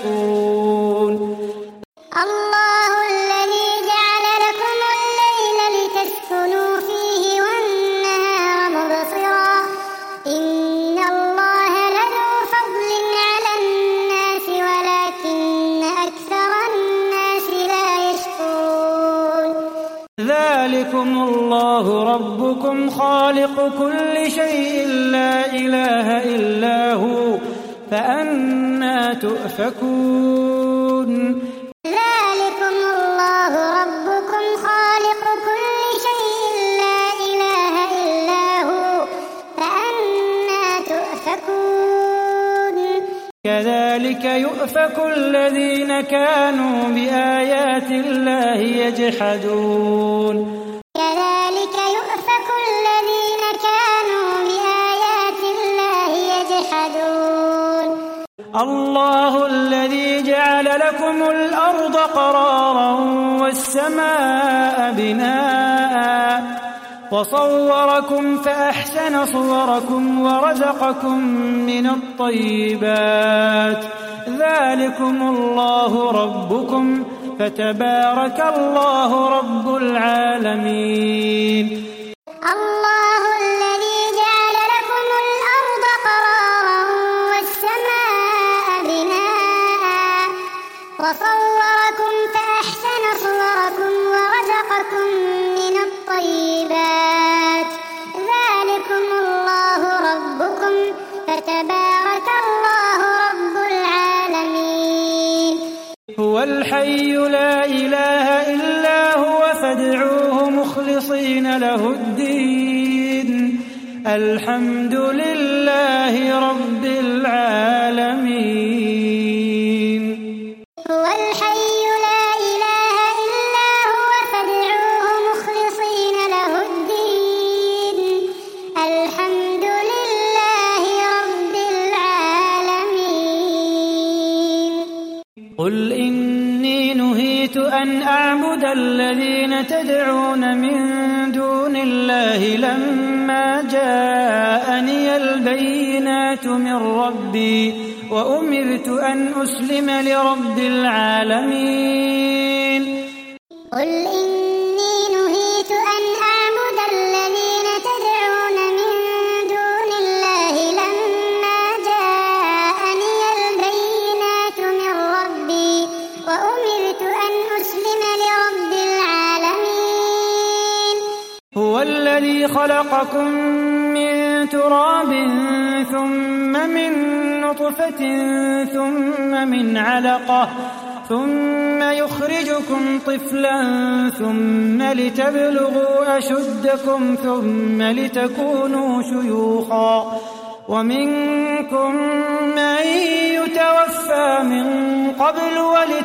يشكرون الله الذي جعل لكم الليل لتسكنوا فيه والنهار مبصرا إن الله لذو فضل على الناس ولكن أكثر الناس لا يشكرون ذلكم الله ربكم خالق كل شيء لا إله إلا هو فأنى تؤفكون ذلكم الله ربكم خالق كل شيء لا إله إلا هو فأنى تؤفكون كذلك يؤفك الذين كانوا بآيات الله يجحدون كذلك يؤفك الذين كانوا بآيات الله يجحدون الله الذي جعل لكم الأرض قرارا والسماء بناء وصوركم فأحسن صوركم ورزقكم من الطيبات ذلكم الله ربكم فتبارك الله رب العالمين الله الذي جعل لكم الأرض قرارا والسماء بناء وصوركم فأحسن صوركم ورزقكم من الطيبات ذلكم الله ربكم فتبارك الله رب العالمين هو الحي لا إله إلا هو فادعوه مخلصين له الدين الحمد لله رب العالمين هو الحي لا إله إلا هو فادعوه مخلصين له الدين الحمد لله رب العالمين قل إني نهيت أن أعبد الذين تدعون من دون الله لما جاءني البينات من ربي وأمرت أن أسلم لرب العالمين قل إني نهيت أن أعبد الذين تدعون من دون الله لما جاءني البينات من ربي وأمرت أن أسلم لرب العالمين هو الذي خلقكم من تراب ثم من نطفة ثم من علقة ثم يخرجكم طفلا ثم لتبلغوا أشدكم ثم لتكونوا شيوخا ومنكم من يتوفى من قبل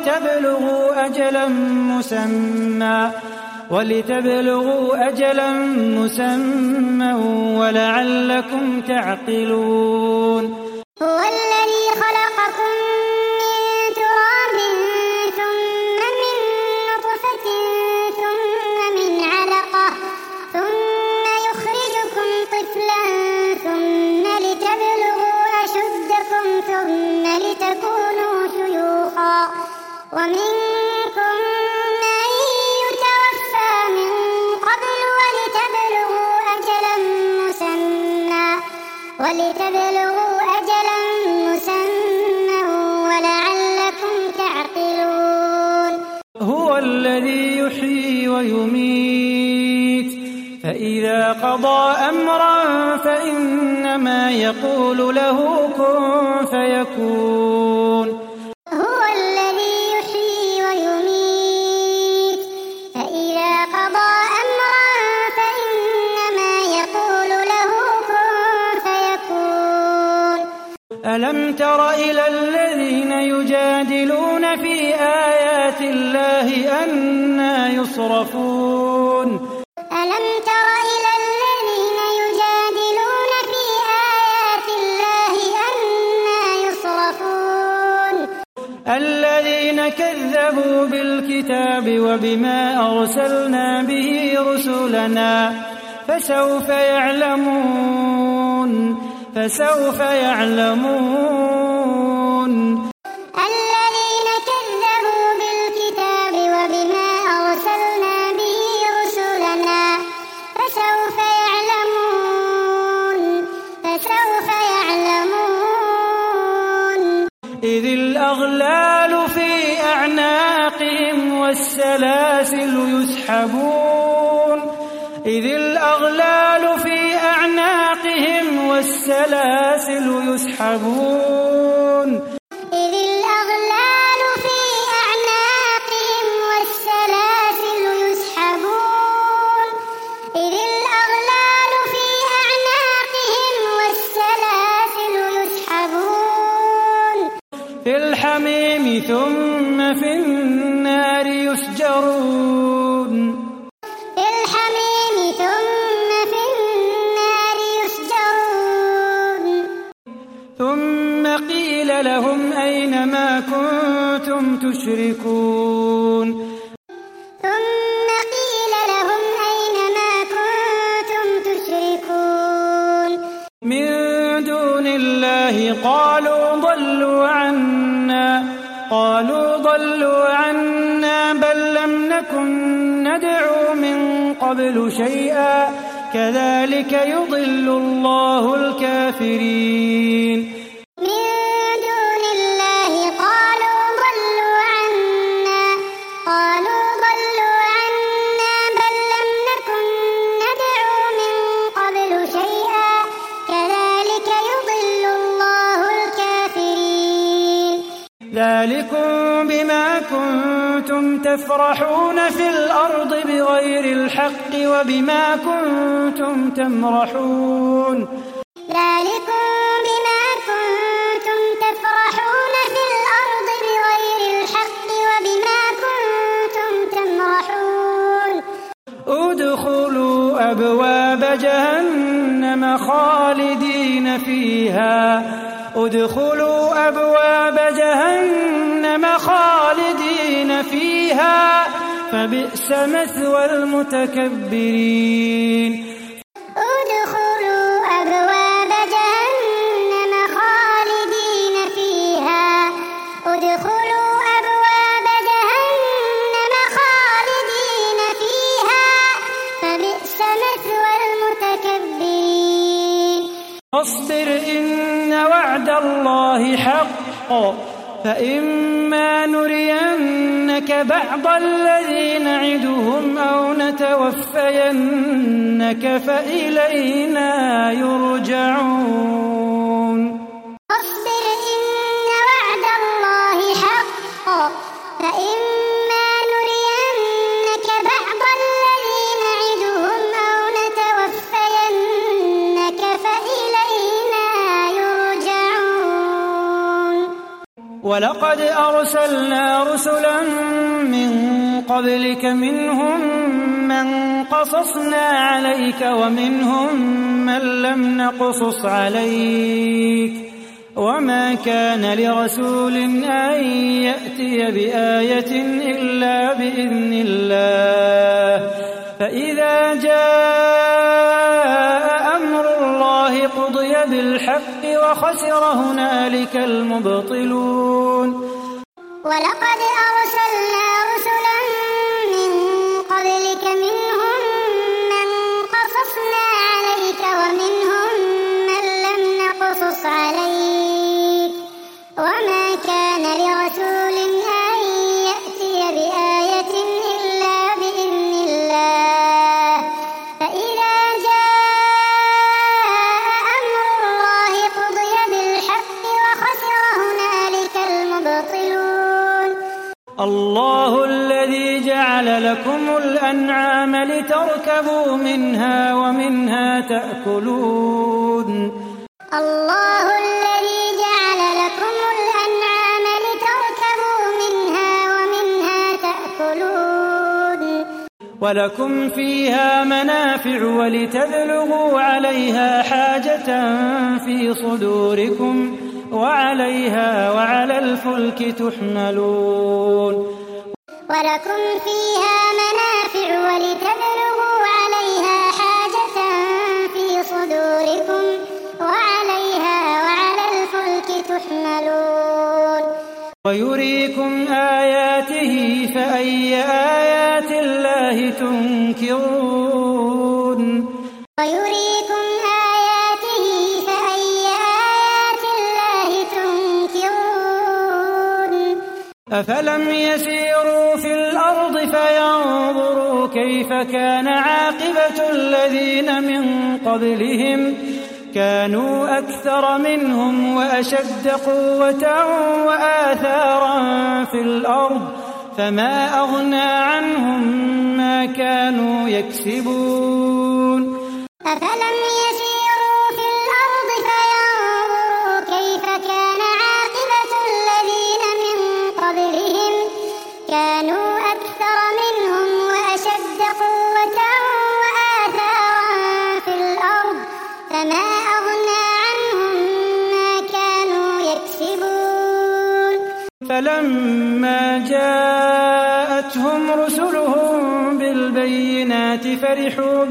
ولتبلغوا أجلا مسمى ولعلكم تعقلون هو الذي خلقكم من تراب ثم من نطفة ثم من علقة ثم يخرجكم طفلا ثم لتبلغوا أشدكم ثم لتكونوا شيوخا ومنكم من يتوفى من قبل ولتبلغوا أجلا مسمى ولعلكم تعقلون هو الذي يحيي ويميت فإذا قضى أمرا فإنما يقول له كن فيكون هو الذي يحيي ويميت فإذا ألم تر إلى الذين يجادلون في آيات الله أنى يصرفون ألم تر إلى الذين يجادلون في آيات الله أنى يصرفون الذين كذبوا بالكتاب وبما أرسلنا به رسلنا فسوف يعلمون الذين كذبوا بالكتاب وبما أرسلنا به رسلنا فسوف يعلمون إذ الأغلال في أعناقهم والسلاسل يسحبون في الحميم ثم في النار يسجرون ثم قيل لهم أين ما كنتم تشركون من دون الله قالوا ضلوا عنا بل لم نكن ندعو من قبل شيئا كذلك يضل الله الكافرين ذلكم بما كنتم تفرحون في الأرض بغير الحق وبما كنتم تمرحون ادخلوا أبواب جهنم خالدين فيها فبئس مثوى المتكبرين فاصبر إن وعد الله حق فإما نرينك بعض الذي نعدهم أو نتوفينك فإلينا يرجعون ولقد أرسلنا رسلا من قبلك منهم من قصصنا عليك ومنهم من لم نقصص عليك وما كان لرسول أن يأتي بآية إلا بإذن الله فإذا جاء أمر الله قضي بالحق وخسر هنالك المبطلون ولقد أرسلنا رسلا من قبلك منهم من قصصنا عليك ومنهم من لم نقصص عليك وما كان لرسول أن يأتي بآية إلا بإذن الله فإذا جاء أمر الله قضي بالحق وخسر هنالك المبطلون الله الذي جعل لكم الأنعام لتركبوا منها ومنها تأكلون الله الذي جعل ولكم فيها منافع ولتبلغوا عليها حاجة في صدوركم وعليها وعلى الفلك تحملون ولكم فيها منافع ولتبلغوا عليها حاجة في صدوركم وعليها وعلى الفلك تحملون ويريكم آياته فأي آيات الله تنكرون ويريكم آياته فأي آيات الله تنكرون أفلم يسيروا في الأرض فينظروا كيف كان عاقبة الذين من قبلهم كانوا أكثر منهم وأشد قوة وآثارا في الأرض فما أغنى عنهم ما كانوا يكسبون أفلم يسيروا في الأرض فينظروا كيف كان عاقبة الذين من قبلهم كانوا أكثر منهم وأشد قوة وآثارا في الأرض فما أغنى عنهم ما كانوا يكسبون فلما جاءتهم رسلهم بالبينات فرحوا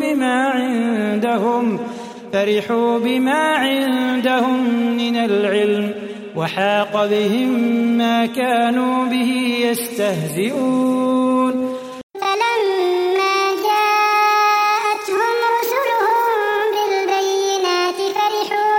بما عندهم من العلم وحاق بهم ما كانوا به يستهزئون فلما جاءتهم رسلهم بالبينات فرحوا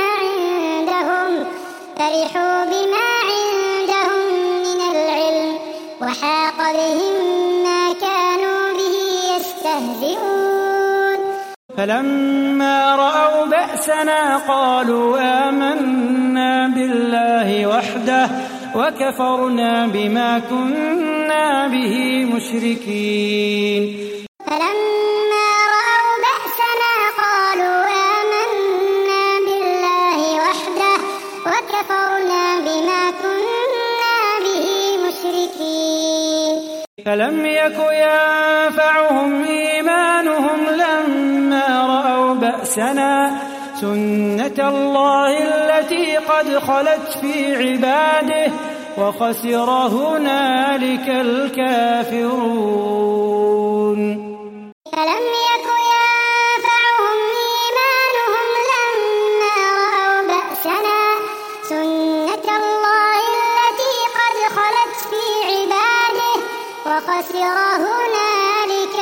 بما عندهم من العلم وحاق بهم ما كانوا به يستهزئون فلما رأوا بأسنا قالوا آمنا بالله وحده وكفرنا بما كنا به مشركين فلما رأوا بأسنا قالوا آمنا بالله وحده وكفرنا بما كنا به مشركين فلم يك ينفعهم إيمانهم لما رأوا بأسنا سنة الله التي قد خلت في عباده وخسر هنالك الكافرون فلم يك ينفعهم إيمانهم لما رأوا بأسنا سنة الله التي قد خلت في عباده وخسر هنالك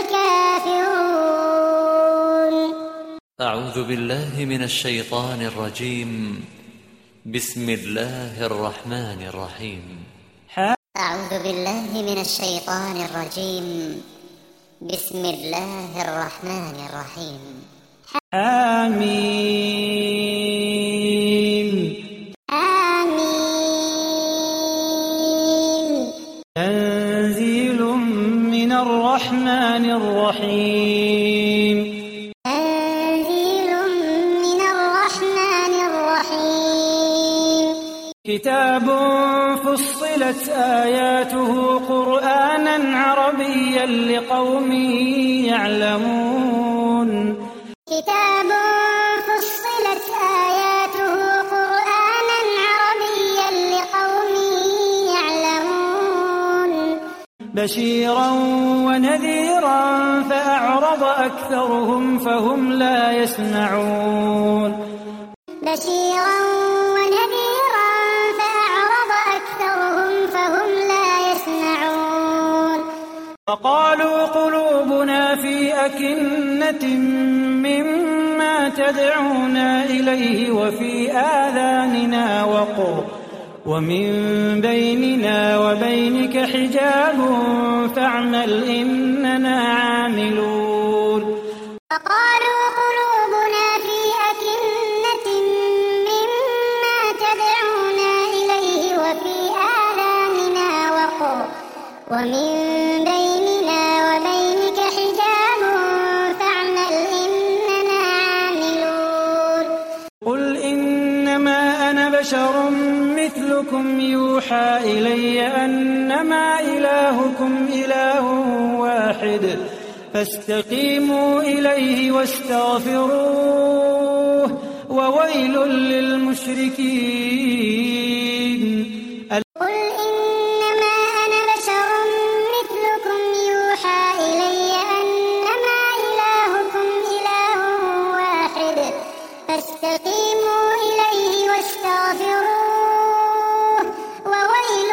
الكافرون أعوذ بالله من الشيطان الرجيم بسم الله الرحمن الرحيم أعوذ بالله من الشيطان الرجيم بسم الله الرحمن الرحيم آمين آمين تنزيل من الرحمن الرحيم تنزيل من الرحمن الرحيم كتاب فصلت آياته قرآنا عربيا لقوم يعلمون كتاب فصلت آياته قرآنا عربيا لقوم يعلمون بشيرا ونذيرا فأعرض أكثرهم فهم لا يسمعون بشيرا ونذيرا فأعرض أكثرهم فهم لا يسمعون وقالوا قلوبنا في أكنة مما تدعونا إليه وفي آذاننا وقر ومن بيننا وبينك حجاب فاعمل إننا عاملون وقالوا قلوبنا في أكنة مما تدعونا إليه وفي آذاننا وقر ومن بيننا وبينك حجاب فاعمل إننا عاملون قل إنما أنا بشر مثلكم يوحى إلي أنما إلهكم إله واحد واحد فاستقيموا إليه واستغفروه وويل للمشركين. قل إنما أنا بشر مثلكم يوحى إلي أنما إلهكم إله واحد فاستقيموا إليه واستغفروه وويل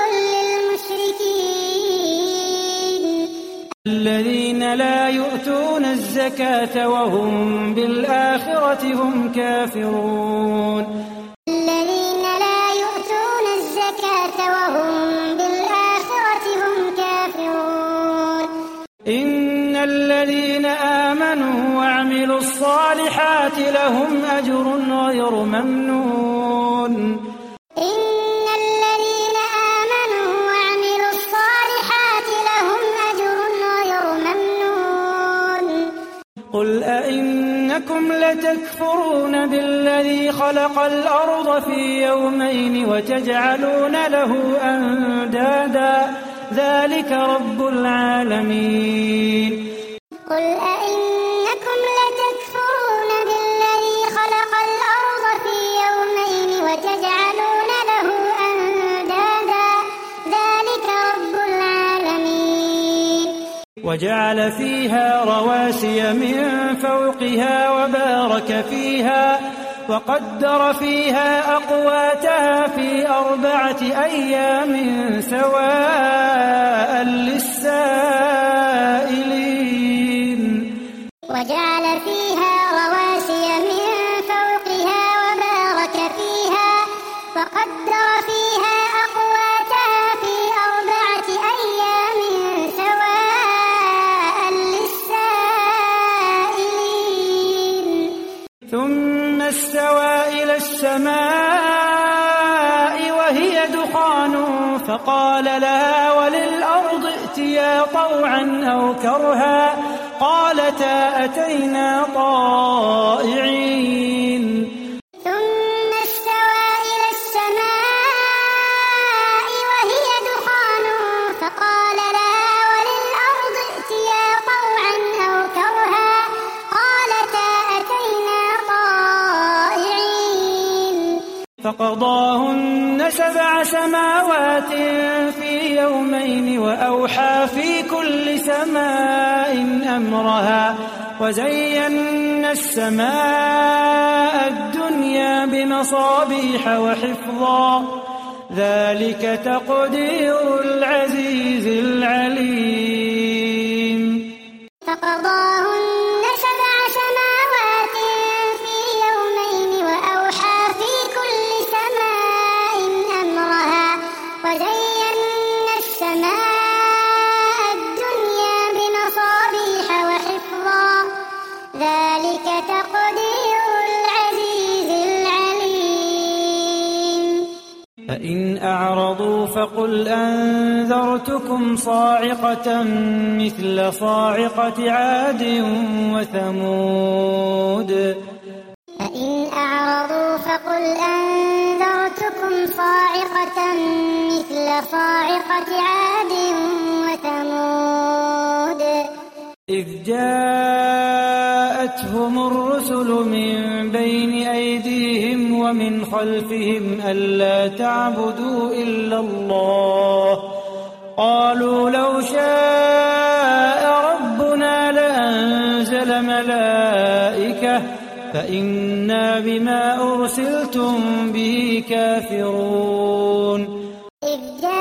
للمشركين. الذين لا يؤتون الزكاة وهم بالآخرة هم كافرون. الذين لا يؤتون الزكاة وهم بالآخرة هم كافرون. إن الذين آمنوا وعملوا الصالحات لهم أجر غير ممنون. إن الذين آمنوا وعملوا الصالحات لهم أجر غير ممنون. قل أئنكم لتكفرون بالذي خلق الأرض في يومين وتجعلون له أندادا ذلك رب العالمين. قل أئنكم لتكفرون بالذي خلق الأرض في يومين وتجعلون له أندادا ذلك رب العالمين. وجعل فيها رواسي من فوقها وبارك فيها وقدر فيها أقواتها في 4 أيام سواء للسائلين. وجعل فيها رواسي من فوقها وبارك فيها وقدر فيها أقواتها في 4 أيام سواء للسائلين. ثم استوى إلى السماء وهي دخان فقال لها وللأرض ائتيا طوعا أو كرها قالتا أتينا طائعين. ثم استوى إلى السماء وهي دخان فقال لها وللأرض ائتيا طوعا أو كرها قالتا أتينا طائعين. فقضاهن 7 سماوات في يومين وأوحى في كل سماء أمرها وزينا السماء الدنيا بمصابيح وحفظا ذلك تقدير العزيز العليم. فقضاهن 7 سماوات في يومين وأوحى في كل سماء أمرها وزينا السماء الدنيا بمصابيح وحفظا ذلك تقدير العزيز العليم. فإن أعرضوا فقل أنذرتكم صاعقة مثل صاعقة عاد وثمود. فإن أعرضوا فقل أنذرتكم صاعقة مثل صاعقة عاد وثمود. إذ جاءتهم الرسل من بين أيديهم ومن خلفهم ألا تعبدوا إلا الله قالوا لو شاء ربنا لأنزل ملائكة فإنا بما أرسلتم به كافرون. إذ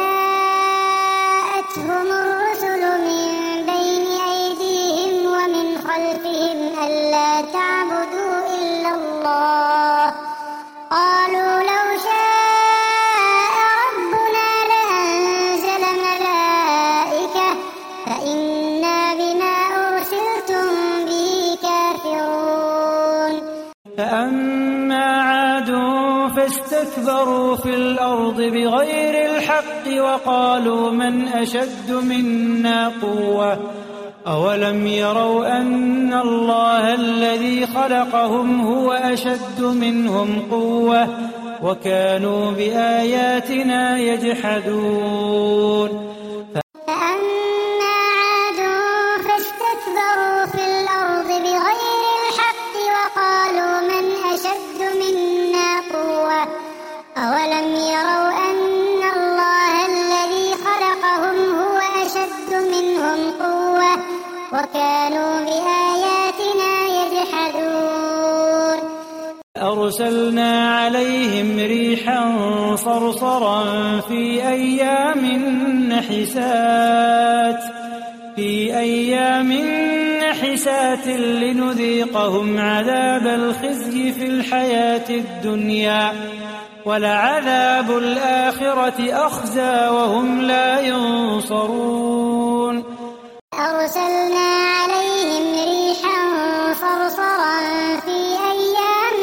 جاءتهم الرسل من بين أيديهم ومن خلفهم ألا تعبدوا إلا الله قالوا لو شاء ربنا لأنزل ملائكة فإنا بما أرسلتم به كافرون. فأما عاد فاستكبروا في الأرض بغير الحق وقالوا من أشد منا قوة أولم يروا أن الله الذي خلقهم هو أشد منهم قوة وكانوا بآياتنا يجحدون. فأما عاد وكانوا بآياتنا يجحدون أرسلنا عليهم ريحا صرصرا في أيام نحسات لنذيقهم عذاب الخزي في الحياة الدنيا ولعذاب الآخرة أخزى وهم لا ينصرون أرسلنا عليهم ريحا صرصرا في أيام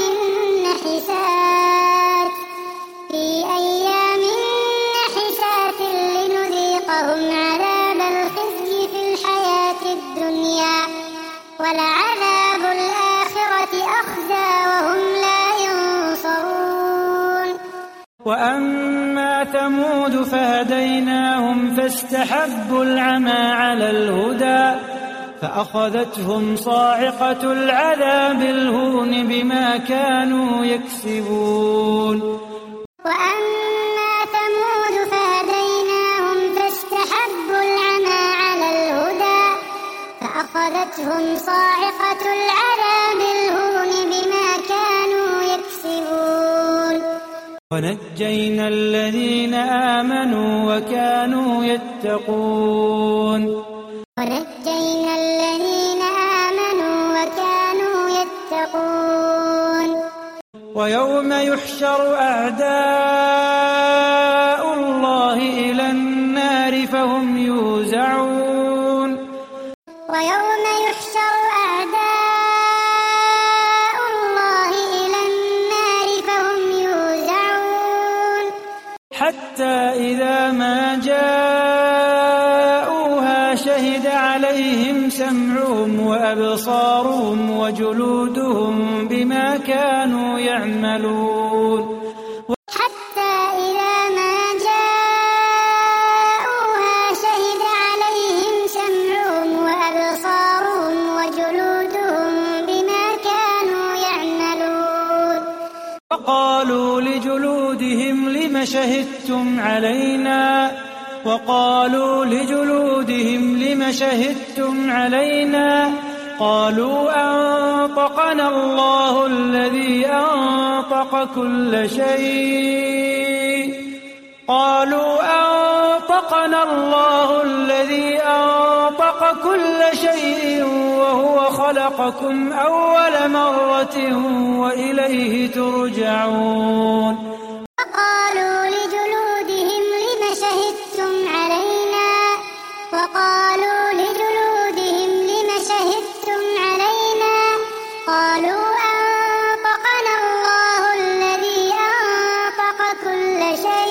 نحسات لنذيقهم عذاب الخزي في الحياة الدنيا ولعذاب الآخرة أخزى وهم لا ينصرون وأما ثمود فهديناهم فاستحبوا العمى على الهدى فأخذتهم صاعقة العذاب الهون بما كانوا يكسبون وأما ثمود فهديناهم فاستحبوا العمى على الهدى فأخذتهم صاعقة العذاب الهون بما كانوا يكسبون ونجينا الذين آمنوا وكانوا يتقون ويوم يحشر أعداء الله إلى النار فهم يوزعون حتى إذا ما جاءوها شهد عليهم سمعهم وأبصارهم وجلودهم بما كانوا يعملون وقالوا لجلودهم لم شهدتم علينا قالوا أنطقنا الله الذي أنطق كل شيء وهو خلقكم أول مرة وإليه ترجعون وقالوا لجلودهم لم شهدتم علينا قالوا أنطقنا الله الذي أنطق كل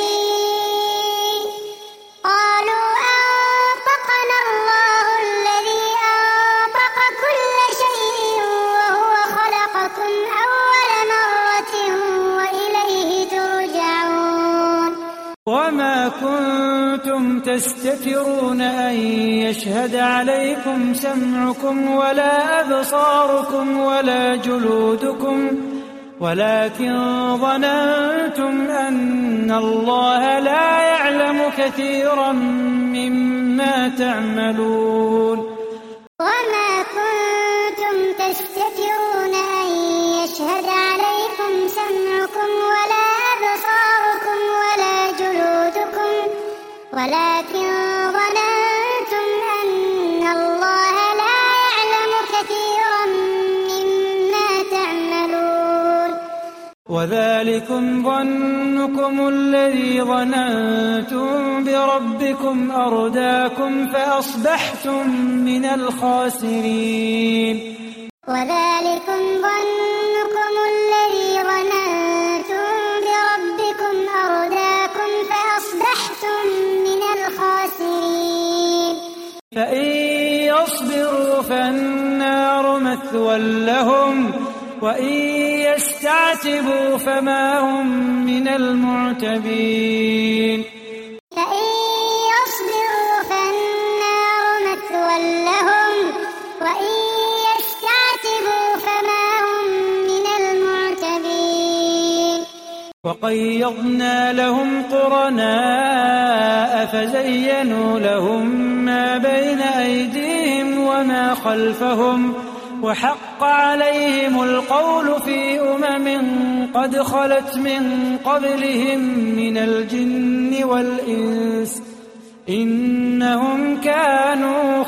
شيء وهو خلقكم أول مرة وإليه ترجعون وما كنتم تستترون أن يشهد عليكم سمعكم ولا أبصاركم ولا جلودكم ولكن ظننتم أن الله لا يعلم كثيرا مما تعملون وما كنتم تستترون أن يشهد عليكم سمعكم ولا أبصاركم ولا جلودكم ولكن ظننتم أن الله لا يعلم كثيرا مما تعملون وذلكم ظنكم الذي ظننتم بربكم أرداكم فأصبحتم من الخاسرين فإن يصبروا فالنار مثوى لهم وإن يستعتبوا فما هم من المعتبين وقيضنا لهم قرناء فزينوا لهم ما بين أيديهم وما خلفهم وحق عليهم القول في قد خلت من قبلهم من الجن والإنس إنهم كانوا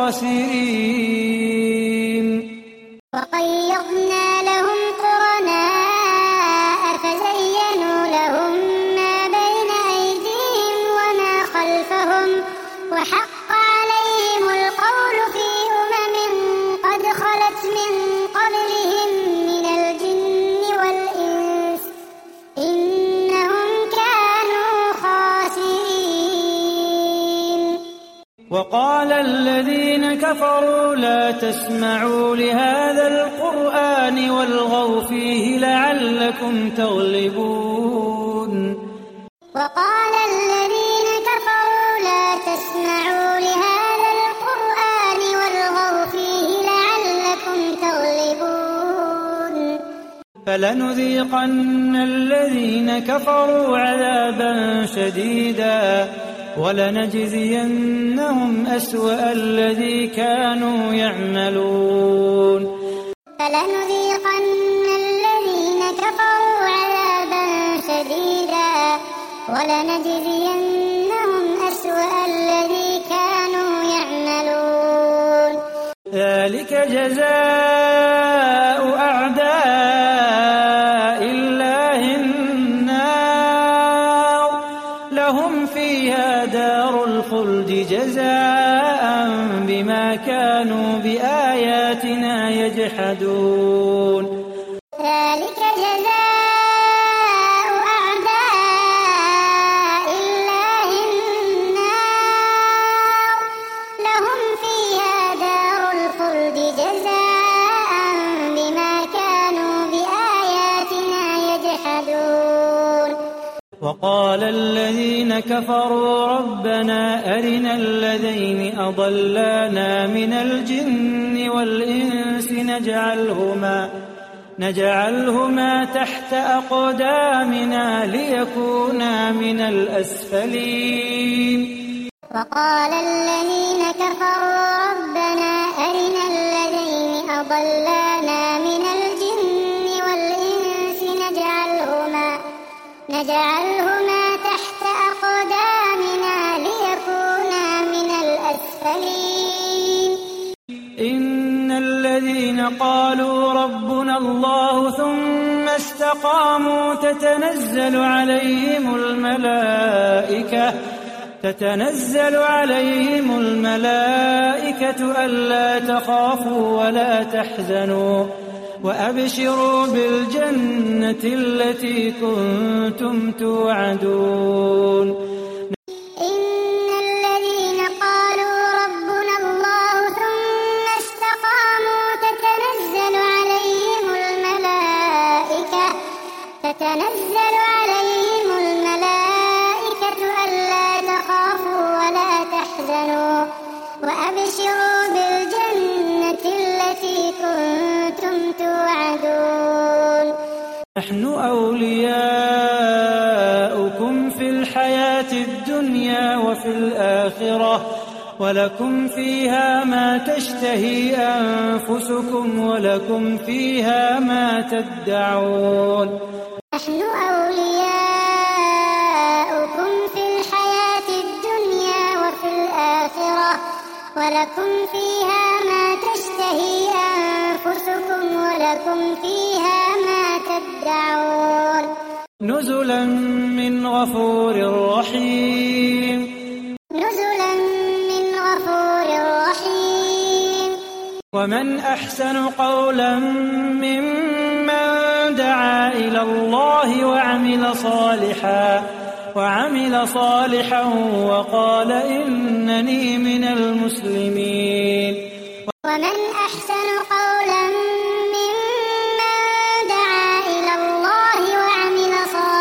خاسرين. وقيضنا لهم قرناء فزينوا لهم ما بين أيديهم وما خلفهم وحق عليهم القول في قد خلت من قبلهم من الجن والإنس إنهم كانوا خاسرين. وقال الذين كفروا لا تسمعوا لهذا القرآن والغوا فيه لعلكم تغلبون. وقال الذين كفروا لا تسمعوا لهذا القرآن والغوا فيه لعلكم تغلبون. فلنذيقن الذين كفروا عذابا شديدا ولنجزينهم أسوأ الذي كانوا يعملون. فلنذيقن الذين كفروا عذابا شديدا ولنجزينهم أسوأ الذي كانوا يعملون. ذلك جزاء أعداء الله النار لهم فيها دار الخلد جزاء بما كانوا بآياتنا يجحدون. ذلك جزاء أعداء الله النار لهم فيها دار الخلد جزاء بما كانوا بآياتنا يجحدون. وقال الذين كفروا ربنا أرنا الذين أضلانا من الجن والإنس نجعلهما تحت أقدامنا ليكونا من الأسفلين. وقال الذين كفروا ربنا أرنا الذين أضلانا من الجن والإنس نجعلهما تحت أقدامنا ليكونا من الأسفلين. إن الذين قالوا ربنا الله ثم استقاموا تتنزل عليهم الملائكة ألا تخافوا ولا تحزنوا وأبشروا بالجنة التي كنتم توعدون. إن الذين قالوا ربنا الله ثم استقاموا تتنزل عليهم الملائكة ألا تخافوا ولا تحزنوا وأبشروا بالجنة التي كنتم توعدون. نحن أولياؤكم في الحياة الدنيا وفي الآخرة ولكم فيها ما تشتهي أنفسكم ولكم فيها ما تدعون. نحن أولياؤكم في الحياة الدنيا وفي الآخرة ولكم فيها ما تشتهي أنفسكم ولكم فيها ما تدعون. نزلا من غفور رحيم. نزلا من غفور رحيم. ومن أحسن قولا ممن دعا إلى الله وعمل صالحا وقال إنني من المسلمين. ومن أحسن قولا ممن دعا إلى الله وعمل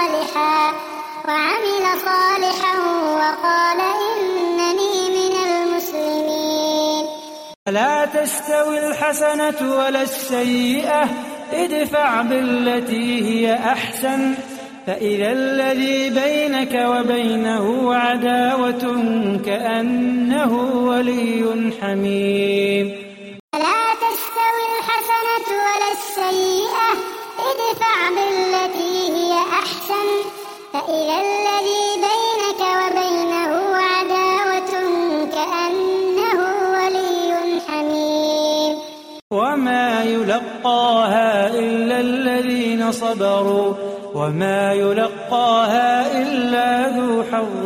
صالحا وقال إنني من المسلمين. لا تستوي الحسنة ولا السيئة ادفع بالتي هي أحسن فإذا الذي بينك وبينه عداوة كأنه ولي حميم. ولا تستوي الحسنة ولا السيئة ادفع بالتي هي أحسن فإذا الذي بينك وبينه عداوة كأنه ولي حميم. وما يلقاها إلا الذين صبروا وما يلقاها إلا ذو حظ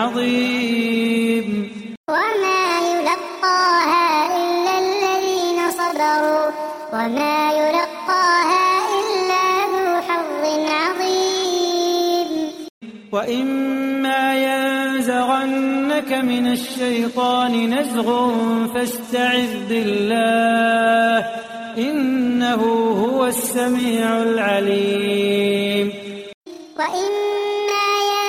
عظيم. وما يلقاها إلا الذين صبروا وما يلقاها إلا ذو حظ عظيم. وإما ينزغنك من الشيطان نزغ فاستعذ بالله إنه هو السميع العليم. وإما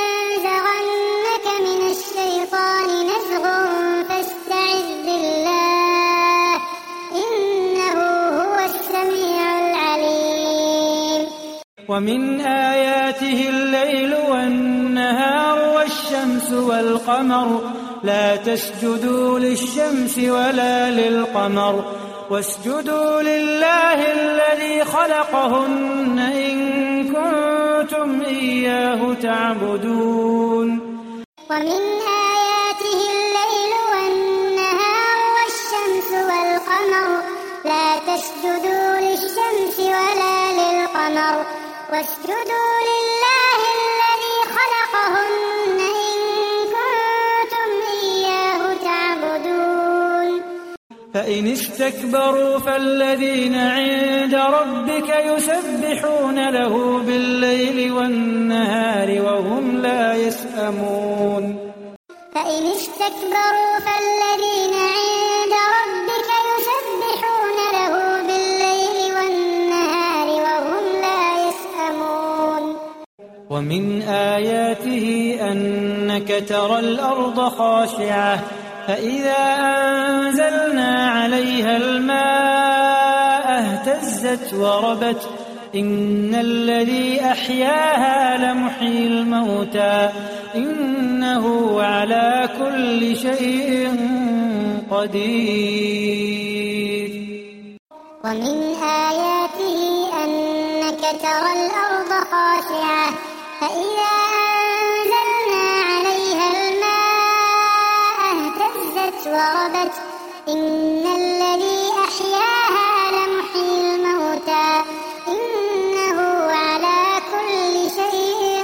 ينزغنك من الشيطان نزغ فاستعذ بالله إنه هو السميع العليم. ومن آياته الليل والنهار والشمس والقمر لا تسجدوا للشمس ولا للقمر واسجدوا لله الذي خلقهن إن كنتم إياه تعبدون. ومن آياته الليل والنهار والشمس والقمر لا تسجدوا للشمس ولا للقمر واسجدوا لله الذي خلقهن إن كنتم إياه تعبدون. فإن استكبروا فالذين عند ربك يسبحون له بالليل والنهار وهم لا يسأمون. فإن استكبروا فالذين عند ربك يسبحون له بالليل والنهار وهم لا يسأمون. ومن آياته أنك ترى الأرض خاشعة فإذا أنزلنا عليها الماء اهتزت وربت إن الذي أحياها لمحيي الموتى إنه على كل شيء قدير. ومن آياته أنك ترى الأرض خاشعة فإذا أنزلنا عليها الماء اهتزت وربت إن الذي أحياها لمحيي الموتى إنه على كل شيء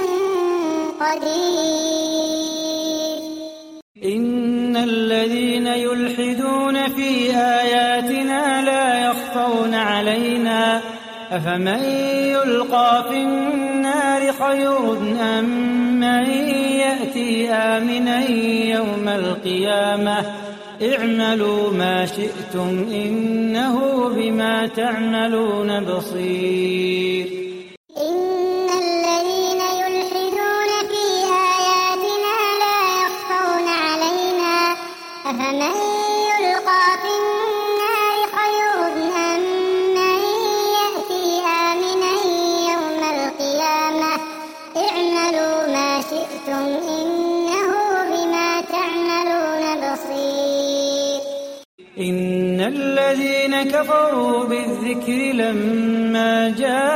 قدير. إن الذين يلحدون في آياتنا لا يخفون علينا أفمن يلقى في النار خير أم من يأتي آمنا يوم القيامة اعملوا ما شئتم إنه بما تعملون بصير. إن الذين يلحدون في آياتنا لا يخفون علينا أفمن يلقى في النار خير أم من يأتي آمنا يوم القيامة اعملوا ما شئتم إنه بما تعملون بصير. إن الذين كفروا بالذكر لما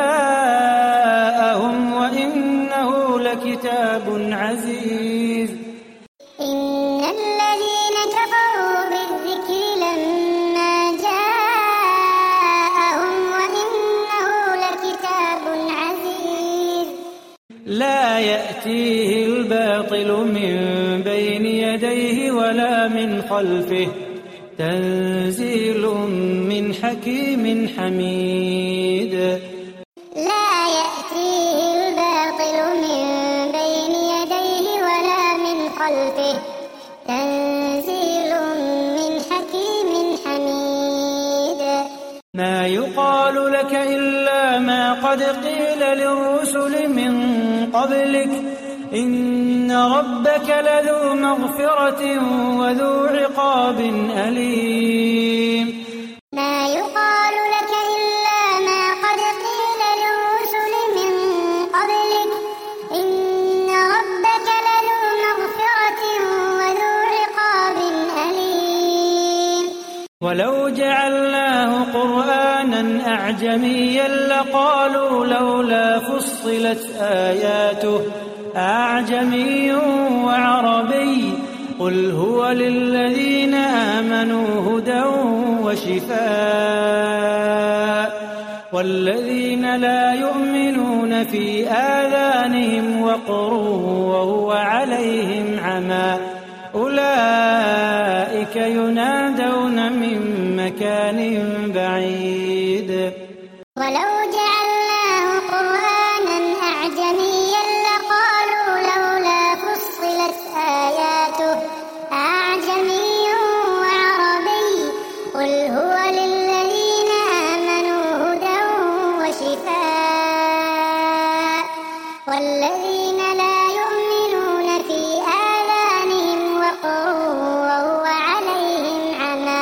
جاءهم وإنه لكتاب عزيز. إن الذين كفروا بالذكر لما جاءهم وإنه لكتاب عزيز. لا يأتيه الباطل من بين يديه ولا من خلفه تنزيل من حكيم حميد. لا يأتيه الباطل من بين يديه ولا من خلفه تنزيل من حكيم حميد. ما يقال لك إلا ما قد قيل للرسل من قبلك إن ربك لذو مغفرة وذو عقاب أليم. ما يقال لك إلا ما قد قيل للرسل من قبلك ولو جعلناه قرآنا أعجميا لقالوا لولا فصلت آياته أعجمي وعربي قل هو للذين آمنوا هدى وشفاء والذين لا يؤمنون في آذانهم وقر وهو عليهم عمى أولئك ينادون من مكان بعيد. ولو جعلناه قرآنا أعجميا لقالوا لولا فصلت آياته أعجمي وعربي قل هو للذين آمنوا هدى وشفاء والذين لا يؤمنون في آذانهم وقر وهو عليهم عمى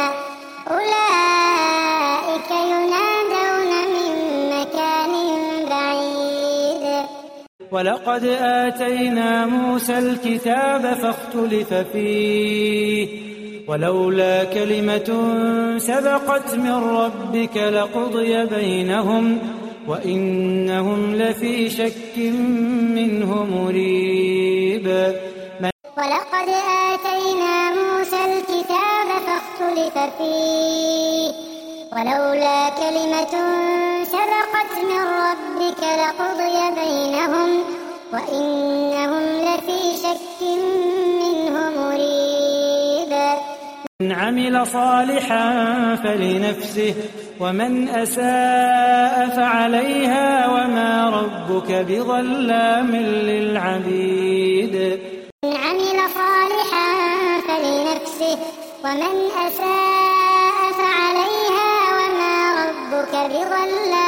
أولئك ينادون من مكان بعيد. ولقد آتينا موسى الكتاب فاختلف فيه ولولا كلمة سبقت من ربك لقضي بينهم وإنهم لفي شك منه مريب. ولقد آتينا موسى الكتاب فاختلف فيه ولولا كلمة سبقت من ربك لقضي بينهم وإنهم لفي شك منه مريب. من عمل صالحا فلنفسه ومن أساء فعليها وما ربك بظلام للعبيد. من عمل صالحا فلنفسه ومن أساء فعليها وما ربك بظلام